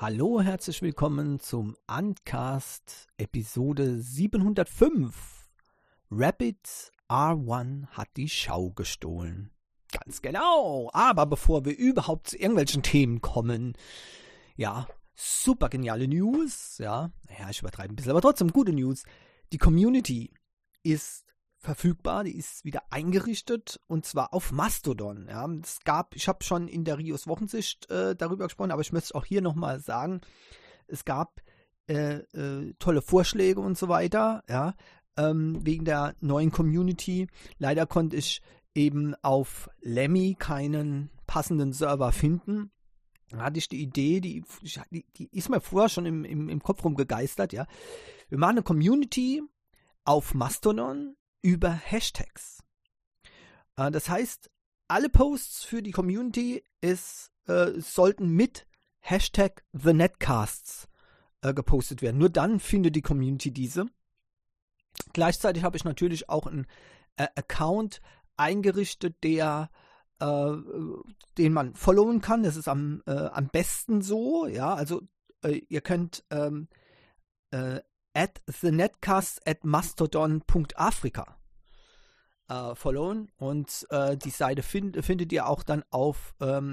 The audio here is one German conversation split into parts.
Hallo, herzlich willkommen zum Uncast Episode 705. Rabbit R1 hat die Schau gestohlen. Ganz genau, aber bevor wir überhaupt zu irgendwelchen Themen kommen, ja, super geniale News, ja, ich übertreibe ein bisschen, aber trotzdem gute News. Die Community ist verfügbar, die ist wieder eingerichtet und zwar auf Mastodon. Ja. Ich habe schon in der Rios Wochensicht darüber gesprochen, aber ich möchte es auch hier nochmal sagen, es gab tolle Vorschläge und so weiter, ja, wegen der neuen Community. Leider konnte ich eben auf Lemmy keinen passenden Server finden. Da hatte ich die Idee, die ist mir vorher schon im Kopf rumgegeistert, ja. Wir machen eine Community auf Mastodon über Hashtags. Das heißt, alle Posts für die Community sollten mit Hashtag TheNetcasts gepostet werden. Nur dann findet die Community diese. Gleichzeitig habe ich natürlich auch einen Account eingerichtet, den man followen kann. Das ist am besten so. Ja, also ihr könnt @thenetcast@mastodon.africa followen und die Seite findet ihr auch dann auf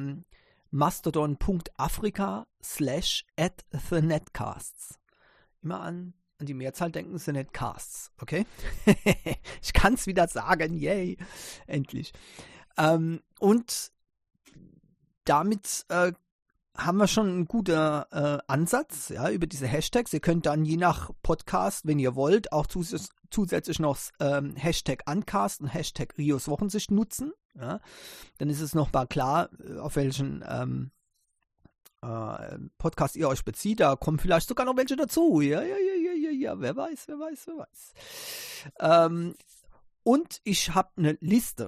mastodon.africa/@thenetcasts. Immer an die Mehrzahl denken, TheNetcasts, okay? Ich kann es wieder sagen, yay, endlich. Und damit haben wir schon einen guten Ansatz, ja, über diese Hashtags. Ihr könnt dann je nach Podcast, wenn ihr wollt, auch zusätzlich noch Hashtag Uncast und Hashtag Rios Wochensicht nutzen. Ja. Dann ist es nochmal klar, auf welchen Podcast ihr euch bezieht. Da kommen vielleicht sogar noch welche dazu. Ja, wer weiß. Und ich habe eine Liste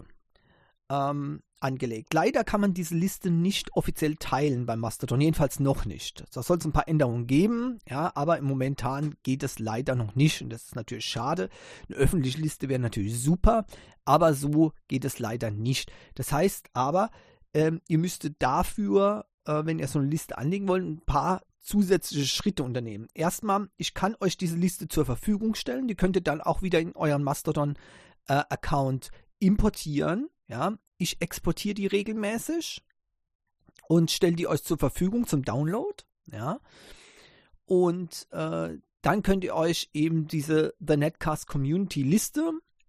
angelegt. Leider kann man diese Liste nicht offiziell teilen bei Mastodon, jedenfalls noch nicht. Da soll es ein paar Änderungen geben, ja, aber momentan geht es leider noch nicht und das ist natürlich schade. Eine öffentliche Liste wäre natürlich super, aber so geht es leider nicht. Das heißt aber, ihr müsstet dafür, wenn ihr so eine Liste anlegen wollt, ein paar zusätzliche Schritte unternehmen. Erstmal, ich kann euch diese Liste zur Verfügung stellen, die könnt ihr dann auch wieder in euren Mastodon-Account importieren. Ja, ich exportiere die regelmäßig und stelle die euch zur Verfügung zum Download. Ja, und dann könnt ihr euch eben diese TheNetcast Community Liste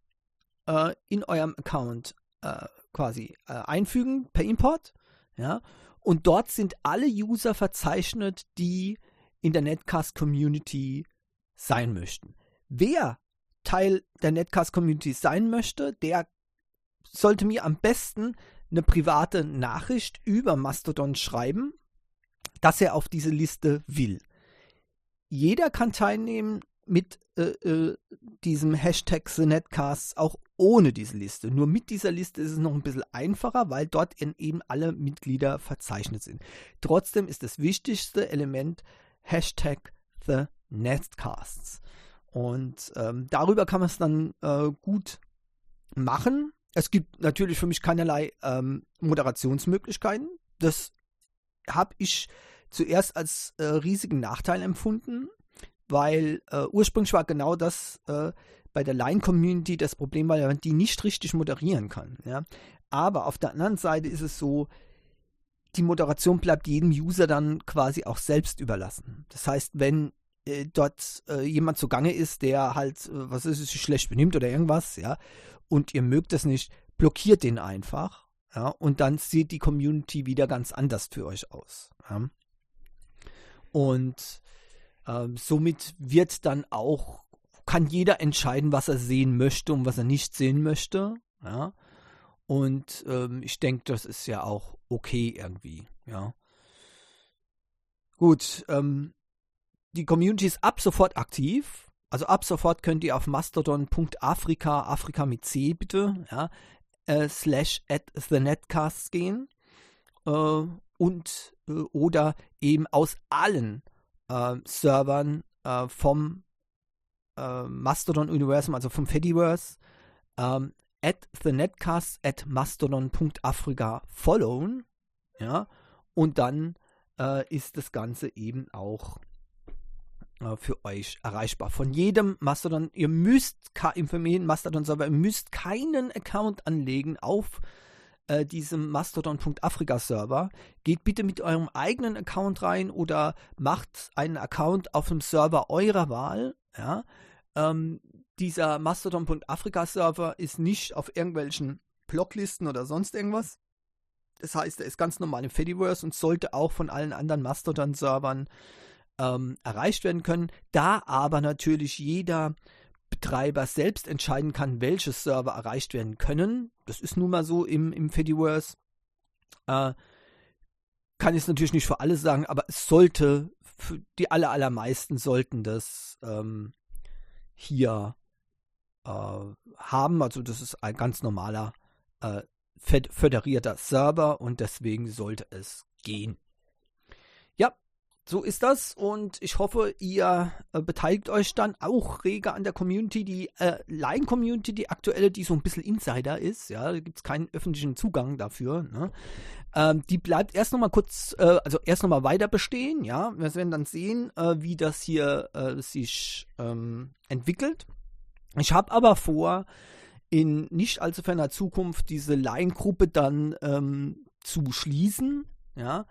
in eurem Account quasi einfügen per Import. Ja, und dort sind alle User verzeichnet, die in der Netcast Community sein möchten. Wer Teil der Netcast Community sein möchte, der sollte mir am besten eine private Nachricht über Mastodon schreiben, dass er auf diese Liste will. Jeder kann teilnehmen mit diesem Hashtag TheNetcasts auch ohne diese Liste. Nur mit dieser Liste ist es noch ein bisschen einfacher, weil dort eben alle Mitglieder verzeichnet sind. Trotzdem ist das wichtigste Element Hashtag TheNetcasts. Und darüber kann man es dann gut machen. Es gibt natürlich für mich keinerlei Moderationsmöglichkeiten. Das habe ich zuerst als riesigen Nachteil empfunden, weil ursprünglich war genau das bei der Line-Community das Problem, weil man die nicht richtig moderieren kann. Ja? Aber auf der anderen Seite ist es so, die Moderation bleibt jedem User dann quasi auch selbst überlassen. Das heißt, wenn dort jemand zugange ist, der halt, sich schlecht benimmt oder irgendwas, ja, und ihr mögt das nicht, blockiert den einfach, ja, und dann sieht die Community wieder ganz anders für euch aus. Ja. Und somit kann jeder entscheiden, was er sehen möchte und was er nicht sehen möchte, ja. Und ich denke, das ist ja auch okay irgendwie, ja. Gut, die Community ist ab sofort aktiv. Also ab sofort könnt ihr auf mastodon.africa, Afrika mit C bitte, ja, /@thenetcasts gehen oder eben aus allen Servern vom Mastodon-Universum, also vom Fediverse, @thenetcasts@mastodon.africa followen, ja, und dann ist das Ganze eben auch für euch erreichbar. Von jedem Mastodon, ihr müsst für jeden Mastodon-Server, ihr müsst keinen Account anlegen auf diesem Mastodon.Afrika-Server. Geht bitte mit eurem eigenen Account rein oder macht einen Account auf dem Server eurer Wahl. Ja? Dieser Mastodon.Afrika-Server ist nicht auf irgendwelchen Blocklisten oder sonst irgendwas. Das heißt, er ist ganz normal im Fediverse und sollte auch von allen anderen Mastodon-Servern erreicht werden können. Da aber natürlich jeder Betreiber selbst entscheiden kann, welche Server erreicht werden können. Das ist nun mal so im Fediverse. Kann ich es natürlich nicht für alle sagen, aber es sollte, für die allermeisten sollten das hier haben. Also das ist ein ganz normaler föderierter Server und deswegen sollte es gehen. Ja, so ist das und ich hoffe, ihr beteiligt euch dann auch rege an der Community, die Line-Community, die aktuelle, die so ein bisschen Insider ist, ja, da gibt es keinen öffentlichen Zugang dafür, ne? Die bleibt erst nochmal erst nochmal weiter bestehen, ja, wir werden dann sehen, wie das hier sich entwickelt. Ich habe aber vor, in nicht allzu ferner Zukunft diese Line-Gruppe dann zu schließen, ja,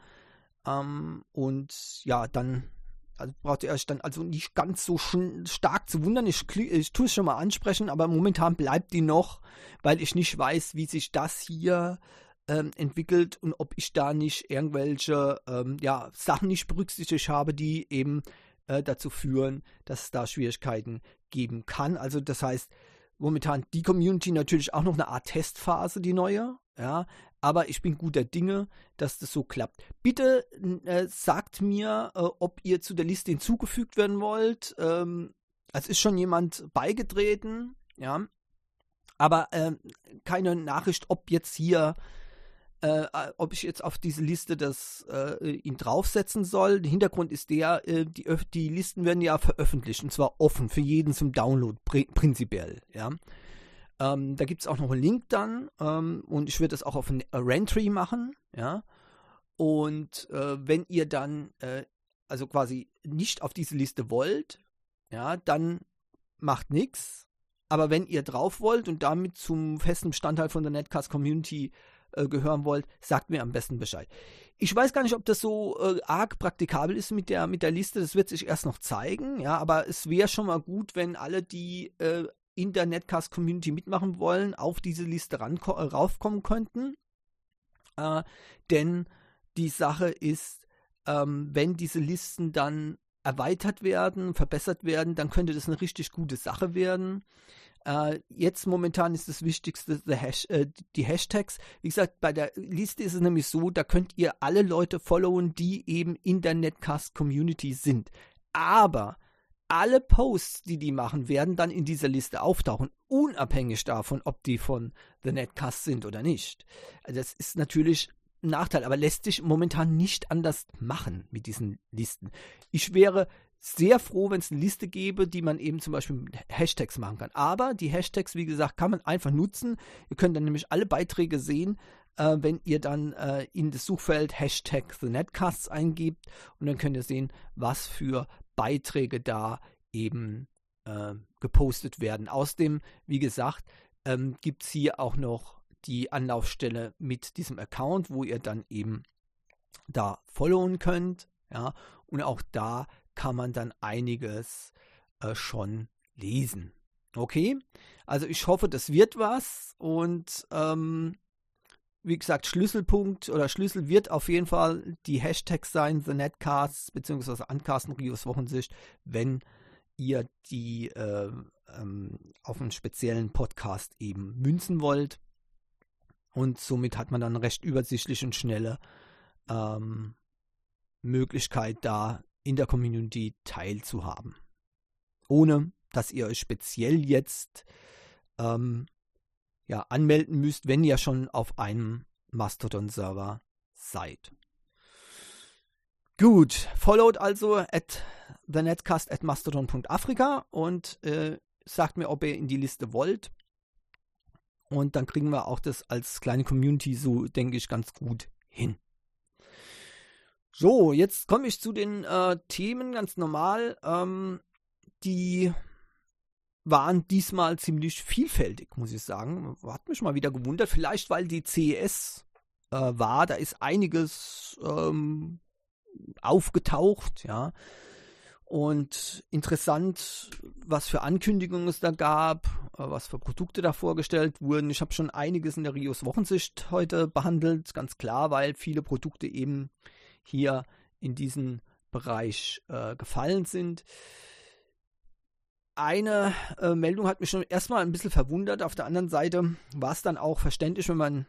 und ja, dann braucht ihr euch dann also nicht ganz so stark zu wundern. Ich tue es schon mal ansprechen, aber momentan bleibt die noch, weil ich nicht weiß, wie sich das hier entwickelt und ob ich da nicht irgendwelche Sachen nicht berücksichtigt habe, die eben dazu führen, dass es da Schwierigkeiten geben kann. Also das heißt, momentan die Community natürlich auch noch eine Art Testphase, die neue, ja, aber ich bin guter Dinge, dass das so klappt. Bitte sagt mir, ob ihr zu der Liste hinzugefügt werden wollt. Es ist schon jemand beigetreten, ja, aber keine Nachricht, ob jetzt hier ob ich jetzt auf diese Liste ihn draufsetzen soll. Der Hintergrund ist die Listen werden ja veröffentlicht und zwar offen für jeden zum Download, prinzipiell. Ja. Da gibt es auch noch einen Link dann und ich werde das auch auf ein Rentry machen. Ja. Und wenn ihr dann also quasi nicht auf diese Liste wollt, ja, dann macht nichts. Aber wenn ihr drauf wollt und damit zum festen Bestandteil von der Netcast Community gehören wollt, sagt mir am besten Bescheid. Ich weiß gar nicht, ob das so arg praktikabel ist mit der Liste, das wird sich erst noch zeigen, ja, aber es wäre schon mal gut, wenn alle, die in der Netcast-Community mitmachen wollen, auf diese Liste raufkommen könnten, denn die Sache ist, wenn diese Listen dann erweitert werden, verbessert werden, dann könnte das eine richtig gute Sache werden. Jetzt momentan ist das Wichtigste die Hashtags. Wie gesagt, bei der Liste ist es nämlich so, da könnt ihr alle Leute followen, die eben in der Netcast-Community sind. Aber alle Posts, die machen, werden dann in dieser Liste auftauchen, unabhängig davon, ob die von The Netcast sind oder nicht. Also das ist natürlich ein Nachteil, aber lässt sich momentan nicht anders machen mit diesen Listen. Ich wäre sehr froh, wenn es eine Liste gäbe, die man eben zum Beispiel mit Hashtags machen kann. Aber die Hashtags, wie gesagt, kann man einfach nutzen. Ihr könnt dann nämlich alle Beiträge sehen, wenn ihr dann in das Suchfeld Hashtag The Netcasts eingebt und dann könnt ihr sehen, was für Beiträge da eben gepostet werden. Außerdem, wie gesagt, gibt es hier auch noch die Anlaufstelle mit diesem Account, wo ihr dann eben da followen könnt. Ja, und auch da kann man dann einiges schon lesen. Okay, also ich hoffe, das wird was und wie gesagt, Schlüsselpunkt oder Schlüssel wird auf jeden Fall die Hashtags sein, The Netcasts bzw. Uncasten Rios Wochensicht, wenn ihr die auf einen speziellen Podcast eben münzen wollt. Und somit hat man dann recht übersichtlich und schnelle Möglichkeit, da in der Community teilzuhaben. Ohne, dass ihr euch speziell jetzt anmelden müsst, wenn ihr schon auf einem Mastodon-Server seid. Gut, followt also thenetcast@mastodon.afrika und sagt mir, ob ihr in die Liste wollt. Und dann kriegen wir auch das als kleine Community so, denke ich, ganz gut hin. So, jetzt komme ich zu den Themen ganz normal. Die waren diesmal ziemlich vielfältig, muss ich sagen. Hat mich mal wieder gewundert. Vielleicht, weil die CES war. Da ist einiges aufgetaucht, ja. Und interessant, was für Ankündigungen es da gab, was für Produkte da vorgestellt wurden. Ich habe schon einiges in der Rios Wochensicht heute behandelt, ganz klar, weil viele Produkte eben hier in diesen Bereich gefallen sind. Eine Meldung hat mich schon erstmal ein bisschen verwundert. Auf der anderen Seite war es dann auch verständlich, wenn man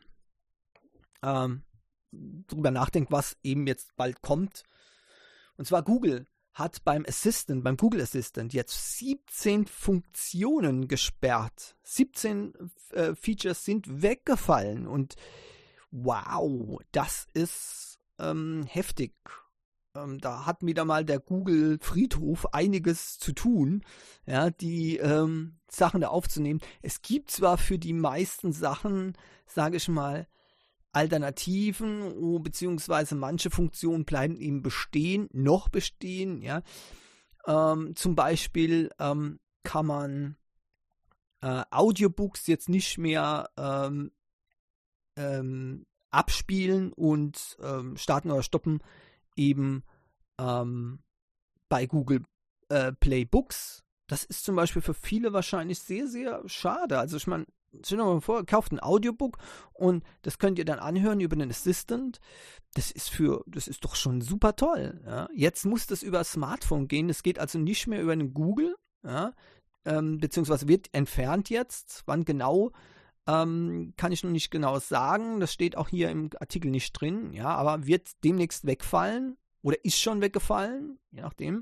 drüber nachdenkt, was eben jetzt bald kommt. Und zwar Google hat beim Google Assistant jetzt 17 Funktionen gesperrt. 17 Features sind weggefallen und wow, das ist heftig. Da hat wieder mal der Google Friedhof einiges zu tun, ja, die Sachen da aufzunehmen. Es gibt zwar für die meisten Sachen, sage ich mal, Alternativen, beziehungsweise manche Funktionen bleiben eben noch bestehen, ja. Zum Beispiel kann man Audiobooks jetzt nicht mehr abspielen und starten oder stoppen eben bei Google Play Books. Das ist zum Beispiel für viele wahrscheinlich sehr, sehr schade. Also ich meine, stell dir mal vor, kauft ein Audiobook und das könnt ihr dann anhören über den Assistant. Das ist doch schon super toll. Ja? Jetzt muss das über Smartphone gehen. Das geht also nicht mehr über den Google, ja? Beziehungsweise wird entfernt jetzt. Wann genau, kann ich noch nicht genau sagen. Das steht auch hier im Artikel nicht drin, ja, aber wird demnächst wegfallen oder ist schon weggefallen, je nachdem.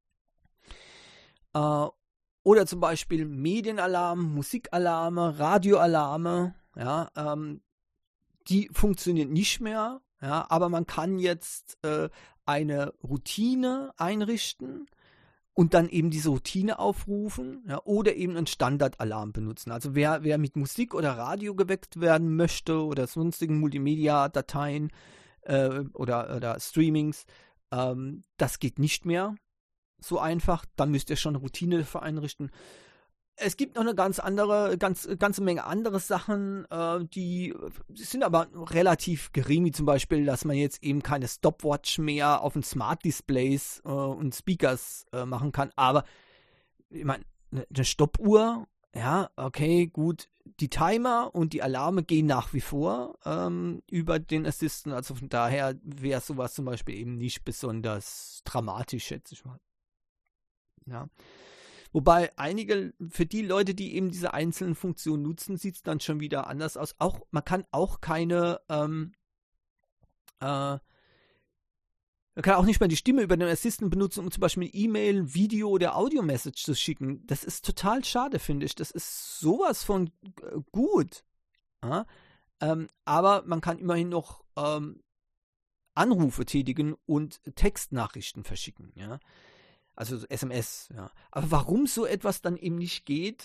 Oder zum Beispiel Medienalarm, Musikalarme, Radioalarme, ja, die funktionieren nicht mehr, ja, aber man kann jetzt eine Routine einrichten und dann eben diese Routine aufrufen, ja, oder eben einen Standardalarm benutzen. Also wer mit Musik oder Radio geweckt werden möchte oder sonstigen Multimedia-Dateien oder Streamings, das geht nicht mehr so einfach, dann müsst ihr schon eine Routine dafür einrichten. Es gibt noch eine ganze Menge andere Sachen, die sind aber relativ gering, wie zum Beispiel, dass man jetzt eben keine Stopwatch mehr auf den Smart Displays und Speakers machen kann. Aber ich meine, eine Stoppuhr, ja, okay, gut, die Timer und die Alarme gehen nach wie vor über den Assistant. Also von daher wäre sowas zum Beispiel eben nicht besonders dramatisch, schätze ich mal. Ja. Wobei für die Leute, die eben diese einzelnen Funktionen nutzen, sieht es dann schon wieder anders aus. Man kann auch man kann auch nicht mehr die Stimme über den Assistant benutzen, um zum Beispiel eine E-Mail, Video oder Audio-Message zu schicken. Das ist total schade, finde ich. Das ist sowas von gut. Ja? Aber man kann immerhin noch Anrufe tätigen und Textnachrichten verschicken, ja. Also SMS, ja. Aber warum so etwas dann eben nicht geht,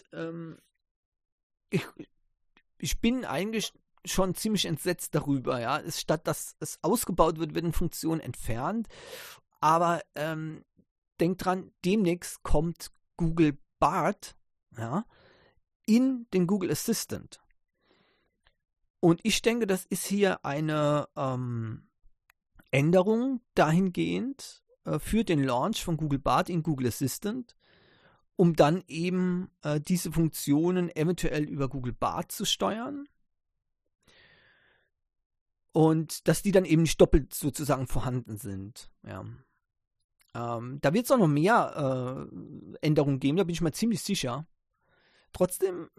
ich bin eigentlich schon ziemlich entsetzt darüber, ja. Statt dass es ausgebaut wird, werden Funktionen entfernt. Aber denkt dran, demnächst kommt Google Bard, ja, in den Google Assistant. Und ich denke, das ist hier eine Änderung dahingehend, für den Launch von Google Bard in Google Assistant, um dann eben diese Funktionen eventuell über Google Bard zu steuern und dass die dann eben nicht doppelt sozusagen vorhanden sind. Ja. Da wird es auch noch mehr Änderungen geben, da bin ich mir ziemlich sicher. Trotzdem,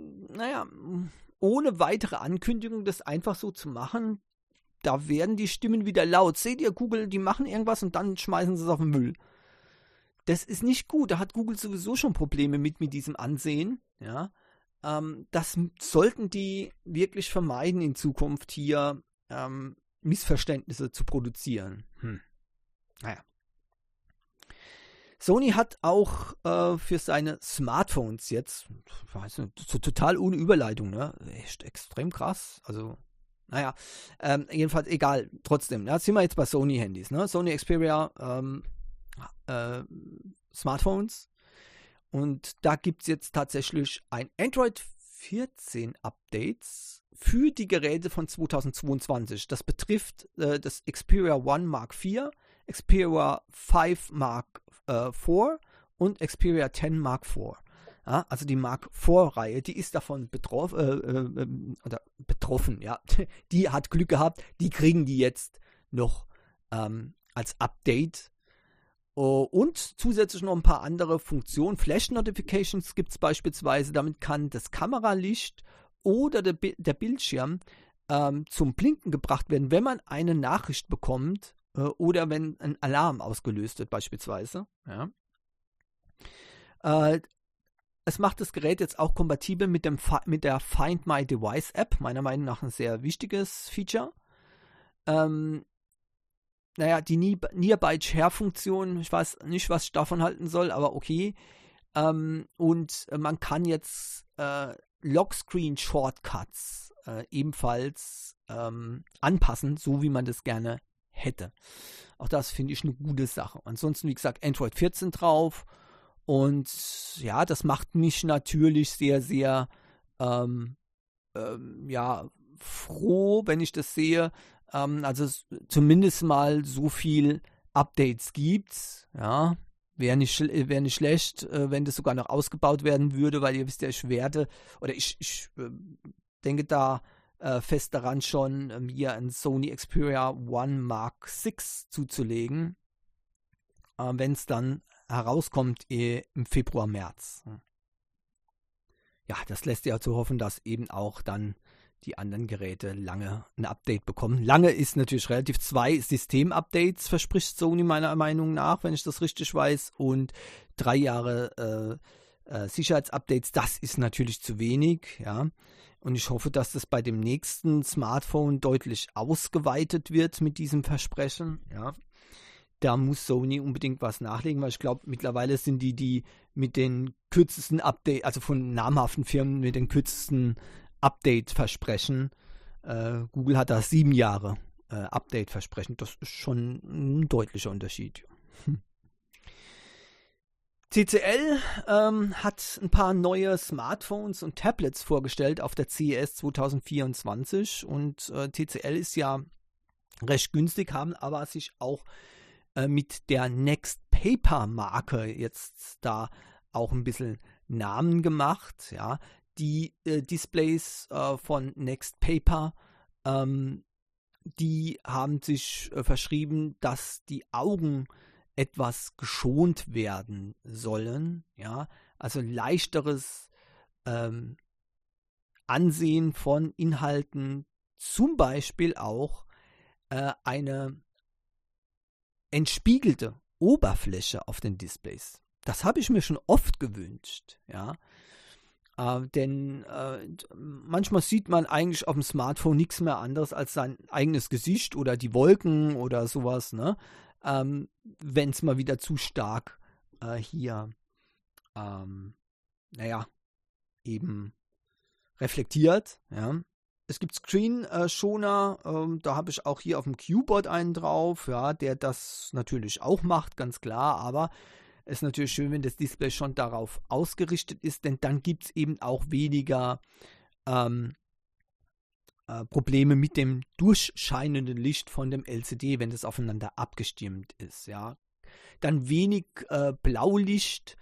ohne weitere Ankündigung das einfach so zu machen, da werden die Stimmen wieder laut. Seht ihr, Google, die machen irgendwas und dann schmeißen sie es auf den Müll. Das ist nicht gut. Da hat Google sowieso schon Probleme mit diesem Ansehen. Ja? Das sollten die wirklich vermeiden in Zukunft hier Missverständnisse zu produzieren. Naja. Sony hat auch für seine Smartphones jetzt, ich weiß nicht, so total ohne Überleitung, ne? Echt extrem krass. Also Naja, jedenfalls egal, trotzdem. Ja, sind wir jetzt bei Sony-Handys, ne? Sony Xperia Smartphones. Und da gibt es jetzt tatsächlich ein Android 14 Updates für die Geräte von 2022. Das betrifft das Xperia One Mark IV, Xperia 5 Mark IV und Xperia 10 Mark IV. Ja, also die Mark IV-Reihe, die ist davon betroffen, ja. Die hat Glück gehabt, die kriegen die jetzt noch als Update. Und zusätzlich noch ein paar andere Funktionen. Flash Notifications gibt es beispielsweise. Damit kann das Kameralicht oder der Bildschirm zum Blinken gebracht werden, wenn man eine Nachricht bekommt oder wenn ein Alarm ausgelöst wird beispielsweise. Ja. Es macht das Gerät jetzt auch kompatibel mit der Find My Device App. Meiner Meinung nach ein sehr wichtiges Feature. Die Nearby Share Funktion, ich weiß nicht, was ich davon halten soll, aber okay. Und man kann jetzt Lockscreen Shortcuts ebenfalls anpassen, so wie man das gerne hätte. Auch das finde ich eine gute Sache. Ansonsten, wie gesagt, Android 14 drauf. Und ja, das macht mich natürlich sehr, sehr froh, wenn ich das sehe. Also zumindest mal so viel Updates gibt's. Ja, wäre nicht schlecht, wenn das sogar noch ausgebaut werden würde, weil ihr wisst ja, ich denke da fest daran schon, hier ein Sony Xperia One Mark VI zuzulegen, wenn es dann herauskommt im Februar, März. Ja, das lässt ja zu hoffen, dass eben auch dann die anderen Geräte lange ein Update bekommen. Lange ist natürlich relativ. 2 System-Updates verspricht Sony meiner Meinung nach, wenn ich das richtig weiß, und 3 Jahre Sicherheitsupdates. Das ist natürlich zu wenig, ja. Und ich hoffe, dass das bei dem nächsten Smartphone deutlich ausgeweitet wird mit diesem Versprechen, ja. Da muss Sony unbedingt was nachlegen, weil ich glaube, mittlerweile sind die mit den kürzesten Updates, also von namhaften Firmen mit den kürzesten Update-Versprechen. Google hat da 7 Jahre Update-Versprechen. Das ist schon ein deutlicher Unterschied. TCL hat ein paar neue Smartphones und Tablets vorgestellt auf der CES 2024. Und TCL ist ja recht günstig, haben aber sich auch mit der Next Paper Marke jetzt da auch ein bisschen Namen gemacht, ja. Die Displays von Next Paper, die haben sich verschrieben, dass die Augen etwas geschont werden sollen, ja, also leichteres Ansehen von Inhalten, zum Beispiel auch eine entspiegelte Oberfläche auf den Displays. Das habe ich mir schon oft gewünscht, ja. Denn manchmal sieht man eigentlich auf dem Smartphone nichts mehr anderes als sein eigenes Gesicht oder die Wolken oder sowas, ne? Wenn es mal wieder zu stark hier eben reflektiert, ja. Es gibt Screen-Schoner, da habe ich auch hier auf dem Q-Board einen drauf, ja, der das natürlich auch macht, ganz klar, aber es ist natürlich schön, wenn das Display schon darauf ausgerichtet ist, denn dann gibt es eben auch weniger Probleme mit dem durchscheinenden Licht von dem LCD, wenn das aufeinander abgestimmt ist, ja. Dann wenig Blaulicht,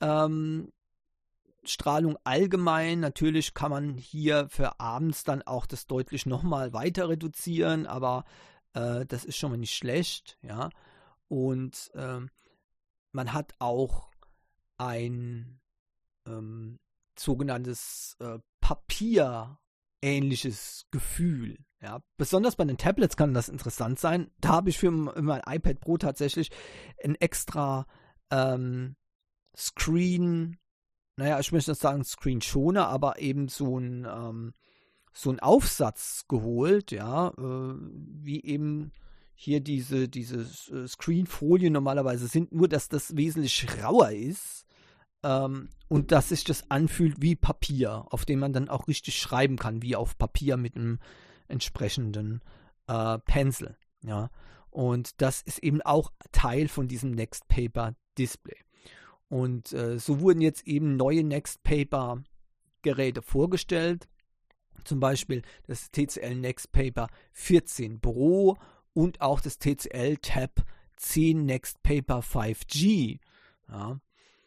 Strahlung allgemein. Natürlich kann man hier für abends dann auch das deutlich nochmal weiter reduzieren, aber das ist schon mal nicht schlecht, ja. Und man hat auch ein sogenanntes papierähnliches Gefühl. Ja. Besonders bei den Tablets kann das interessant sein. Da habe ich für mein iPad Pro tatsächlich ein extra Screen, ich möchte nicht sagen Screen-Schoner, aber eben so ein Aufsatz geholt, ja, wie eben hier diese Screenfolien normalerweise sind, nur dass das wesentlich rauer ist und dass sich das anfühlt wie Papier, auf dem man dann auch richtig schreiben kann, wie auf Papier mit einem entsprechenden Pencil. Ja. Und das ist eben auch Teil von diesem Next Paper Display. Und so wurden jetzt eben neue Next Paper Geräte vorgestellt. Zum Beispiel das TCL Next Paper 14 Pro und auch das TCL Tab 10 Next Paper 5G. Ja.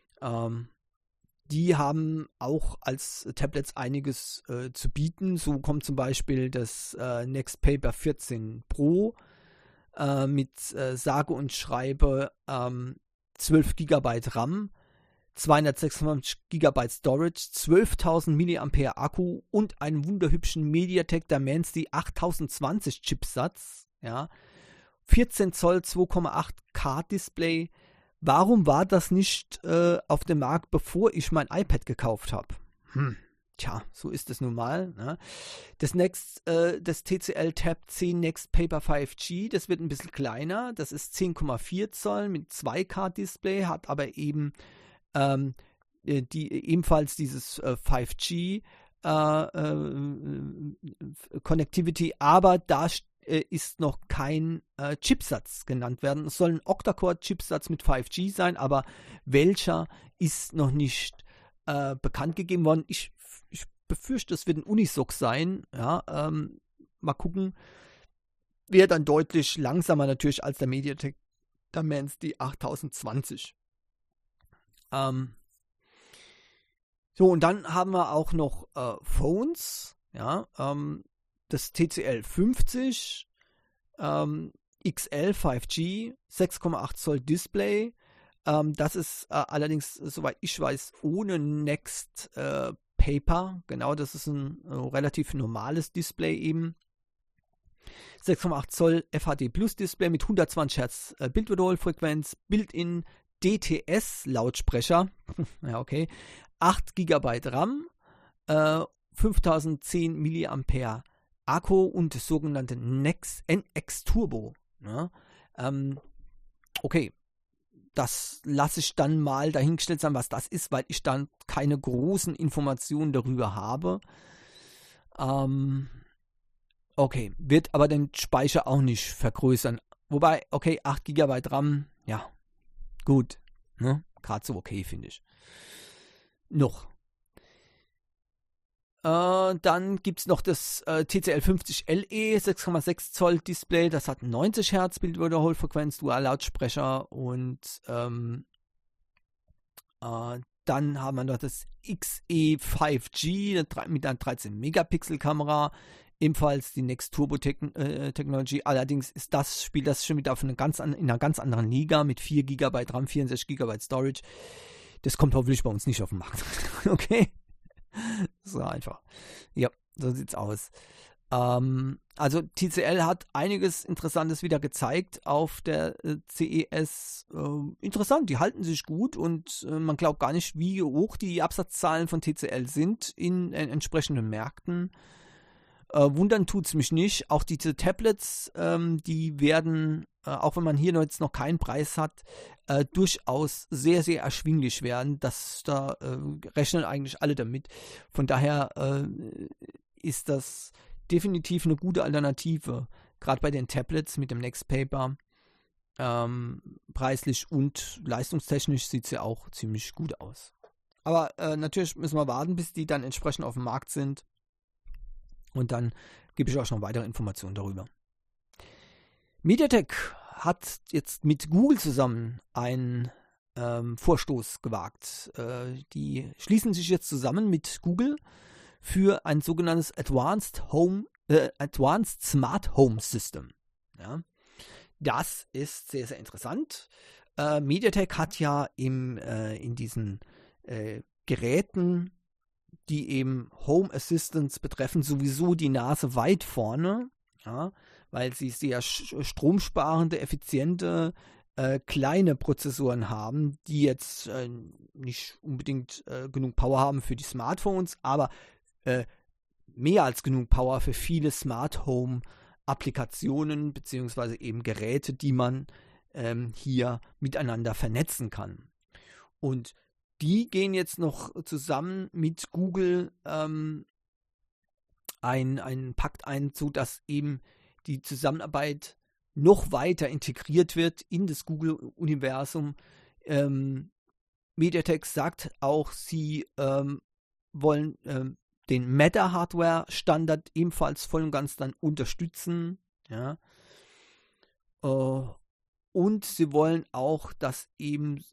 Die haben auch als Tablets einiges zu bieten. So kommt zum Beispiel das Next Paper 14 Pro mit sage und schreibe 12 GB RAM, 256 GB Storage, 12.000 mAh Akku und einen wunderhübschen MediaTek Dimensity 8020 Chipsatz. Ja. 14 Zoll 2,8K Display. Warum war das nicht auf dem Markt, bevor ich mein iPad gekauft habe? Tja, so ist es nun mal. Ne? Das TCL Tab 10 Next Paper 5G, das wird ein bisschen kleiner. Das ist 10,4 Zoll mit 2K Display, hat aber eben ebenfalls dieses 5G Connectivity, aber da ist noch kein Chipsatz genannt werden. Es soll ein Octa-Core-Chipsatz mit 5G sein, aber welcher ist noch nicht bekannt gegeben worden. Ich befürchte, es wird ein Unisoc sein. Ja, mal gucken. Wäre dann deutlich langsamer natürlich als der MediaTek Dimensity 8020. So, und dann haben wir auch noch Phones. Ja, das TCL 50 XL 5G, 6,8 Zoll Display. Das ist allerdings, soweit ich weiß, ohne Next Paper. Genau, das ist ein relativ normales Display eben. 6,8 Zoll FHD Plus Display mit 120 Hertz Bildwiederholfrequenz, Built-in DTS Lautsprecher. Ja, okay. 8 GB RAM, 5010 mAh Akku und das sogenannte NX Turbo. Ja, okay, das lasse ich dann mal dahingestellt sein, was das ist, weil ich dann keine großen Informationen darüber habe. Okay, wird aber den Speicher auch nicht vergrößern. Wobei, okay, 8 GB RAM, ja, gut, ne? Gerade so okay, finde ich. Noch. Dann gibt es noch das TCL 50 LE 6,6 Zoll Display. Das hat 90 Hertz Bildwiederholfrequenz, Dual-Lautsprecher und dann haben wir noch das XE 5G mit einer 13 Megapixel Kamera. Ebenfalls die Next Turbo Technology. Allerdings spielt das schon wieder in einer ganz anderen Liga mit 4 GB RAM, 64 GB Storage. Das kommt hoffentlich bei uns nicht auf den Markt. Okay. So einfach. Ja, so sieht's aus. Also TCL hat einiges Interessantes wieder gezeigt auf der CES. Interessant, die halten sich gut und man glaubt gar nicht, wie hoch die Absatzzahlen von TCL sind in entsprechenden Märkten. Wundern tut es mich nicht. Auch diese Tablets, die werden, auch wenn man hier jetzt noch keinen Preis hat, durchaus sehr, sehr erschwinglich werden. Da rechnen eigentlich alle damit. Von daher ist das definitiv eine gute Alternative. Gerade bei den Tablets mit dem Next Paper. Preislich und leistungstechnisch sieht es ja auch ziemlich gut aus. Aber natürlich müssen wir warten, bis die dann entsprechend auf dem Markt sind. Und dann gebe ich euch noch weitere Informationen darüber. MediaTek hat jetzt mit Google zusammen einen Vorstoß gewagt. Die schließen sich jetzt zusammen mit Google für ein sogenanntes Advanced Smart Home System. Ja, das ist sehr, sehr interessant. MediaTek hat ja in diesen Geräten, die eben Home Assistants betreffen, sowieso die Nase weit vorne, ja, weil sie sehr stromsparende, effiziente, kleine Prozessoren haben, die jetzt nicht unbedingt genug Power haben für die Smartphones, aber mehr als genug Power für viele Smart Home Applikationen beziehungsweise eben Geräte, die man hier miteinander vernetzen kann. Und die gehen jetzt noch zusammen mit Google einen Pakt ein, so dass eben die Zusammenarbeit noch weiter integriert wird in das Google-Universum. MediaTek sagt auch, sie wollen den Meta-Hardware-Standard ebenfalls voll und ganz dann unterstützen. Ja. Und sie wollen auch, dass eben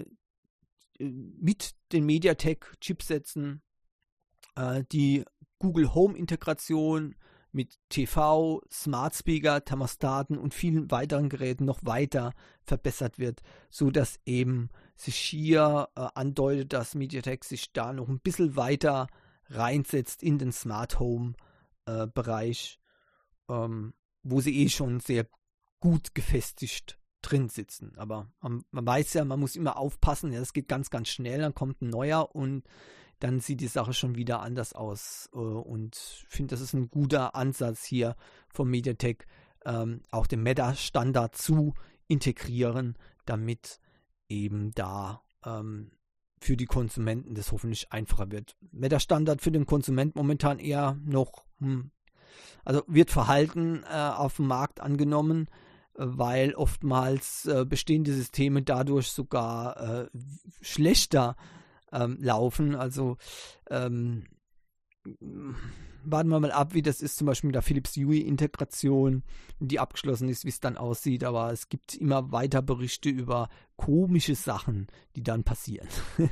mit den MediaTek-Chipsätzen die Google Home-Integration mit TV, Smart Speaker, Thermostaten und vielen weiteren Geräten noch weiter verbessert wird, sodass eben sich hier andeutet, dass MediaTek sich da noch ein bisschen weiter reinsetzt in den Smart Home Bereich, wo sie schon sehr gut gefestigt drin sitzen. Aber man weiß ja, man muss immer aufpassen, ja, das geht ganz, ganz schnell, dann kommt ein neuer und dann sieht die Sache schon wieder anders aus. Und ich finde, das ist ein guter Ansatz hier von MediaTek, auch den Meta-Standard zu integrieren, damit eben da für die Konsumenten das hoffentlich einfacher wird. Meta-Standard für den Konsumenten momentan eher noch, also wird verhalten auf dem Markt angenommen, weil oftmals bestehende Systeme dadurch sogar schlechter laufen. Also warten wir mal ab, wie das ist, zum Beispiel mit der Philips Hue-Integration, die abgeschlossen ist, wie es dann aussieht. Aber es gibt immer weiter Berichte über komische Sachen, die dann passieren.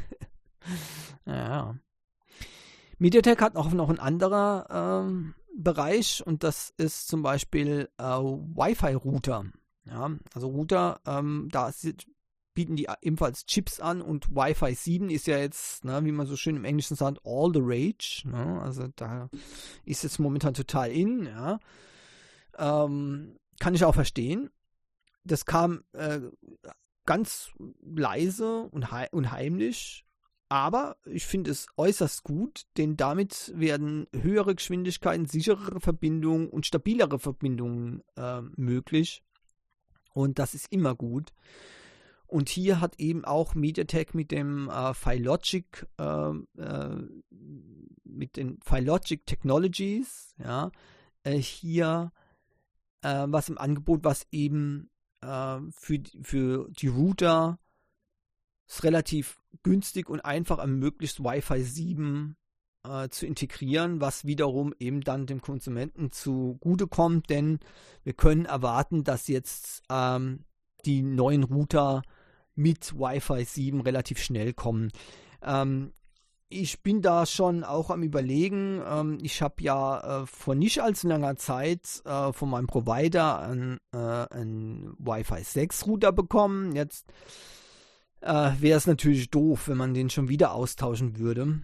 Ja. MediaTek hat auch noch ein anderer Bereich und das ist zum Beispiel Wi-Fi-Router. Ja, also Router, bieten die ebenfalls Chips an und Wi-Fi 7 ist ja jetzt, wie man so schön im Englischen sagt, all the rage. Also da ist jetzt momentan total in. Ja. Kann ich auch verstehen. Das kam ganz leise und heimlich. Aber ich finde es äußerst gut, denn damit werden höhere Geschwindigkeiten, sicherere Verbindungen und stabilere Verbindungen möglich. Und das ist immer gut. Und hier hat eben auch MediaTek mit dem Filogic, mit den Filogic Technologies, ja, hier was im Angebot, was eben für die Router es relativ günstig und einfach ermöglicht, Wi-Fi 7 zu integrieren, was wiederum eben dann dem Konsumenten zugutekommt, denn wir können erwarten, dass jetzt die neuen Router mit Wi-Fi 7 relativ schnell kommen. Ich bin da schon auch am Überlegen. Ich habe ja vor nicht allzu langer Zeit von meinem Provider einen Wi-Fi 6 Router bekommen. Jetzt wäre es natürlich doof, wenn man den schon wieder austauschen würde.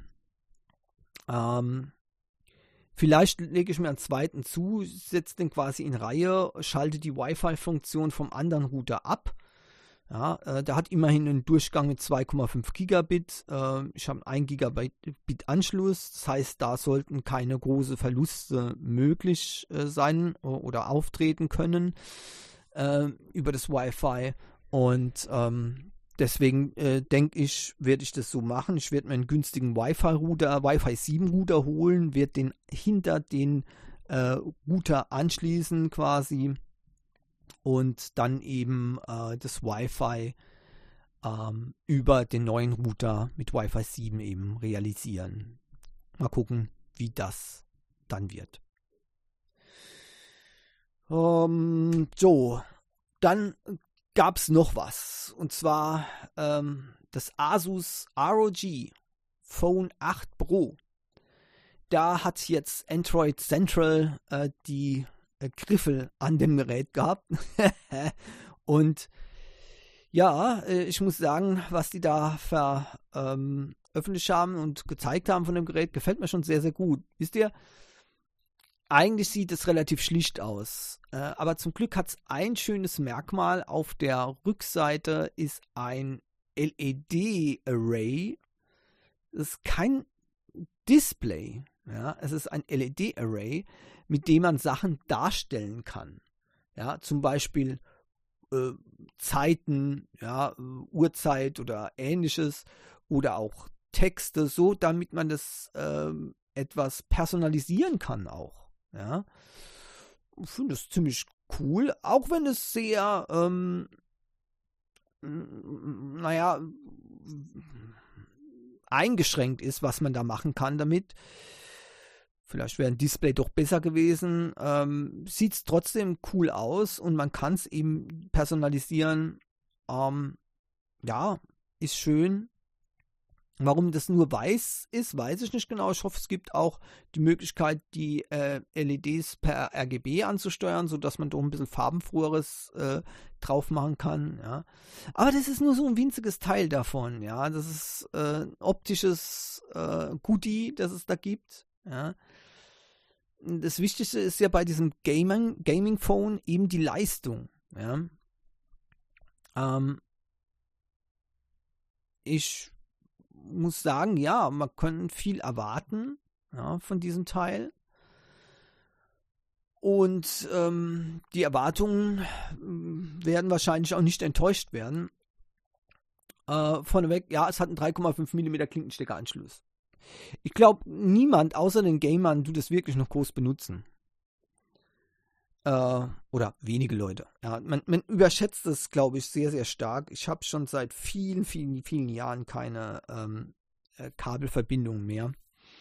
Vielleicht lege ich mir einen zweiten zu, setze den quasi in Reihe, schalte die Wi-Fi-Funktion vom anderen Router ab. Ja, der hat immerhin einen Durchgang mit 2,5 Gigabit. Ich habe einen 1 Gigabit Anschluss. Das heißt, da sollten keine großen Verluste möglich sein oder auftreten können über das Wi-Fi. Und deswegen denke ich, werde ich das so machen. Ich werde mir einen günstigen Wi-Fi 7 Router holen, werde den hinter den Router anschließen quasi und dann eben das Wi-Fi über den neuen Router mit Wi-Fi 7 eben realisieren. Mal gucken, wie das dann wird. So, dann gab es noch was. Und zwar das Asus ROG Phone 8 Pro. Da hat jetzt Android Central die Griffel an dem Gerät gehabt. Und ja, ich muss sagen, was die da veröffentlicht haben und gezeigt haben von dem Gerät, gefällt mir schon sehr, sehr gut. Wisst ihr, eigentlich sieht es relativ schlicht aus, aber zum Glück hat es ein schönes Merkmal. Auf der Rückseite ist ein LED-Array. Es ist kein Display, ja, es ist ein LED-Array, mit dem man Sachen darstellen kann. Ja, zum Beispiel Zeiten, ja, Uhrzeit oder ähnliches oder auch Texte, so damit man das etwas personalisieren kann auch. Ja, ich finde das ziemlich cool, auch wenn es sehr, naja, eingeschränkt ist, was man da machen kann damit. Vielleicht wäre ein Display doch besser gewesen. Sieht es trotzdem cool aus und man kann es eben personalisieren. Ja, ist schön. Warum das nur weiß ist, weiß ich nicht genau. Ich hoffe, es gibt auch die Möglichkeit, die LEDs per RGB anzusteuern, sodass man doch ein bisschen farbenfroheres drauf machen kann. Ja. Aber das ist nur so ein winziges Teil davon. Ja. Das ist ein optisches Goodie, das es da gibt. Ja. Das Wichtigste ist ja bei diesem Gaming-Phone eben die Leistung. Ja. Ich muss sagen, ja, man kann viel erwarten, ja, von diesem Teil. Und die Erwartungen werden wahrscheinlich auch nicht enttäuscht werden. Vorneweg, ja, es hat einen 3,5 mm Klinkensteckeranschluss. Ich glaube, niemand außer den Gamern tut das wirklich noch groß benutzen. Oder wenige Leute. Ja, man überschätzt es, glaube ich, sehr, sehr stark. Ich habe schon seit vielen, vielen, vielen Jahren keine Kabelverbindung mehr.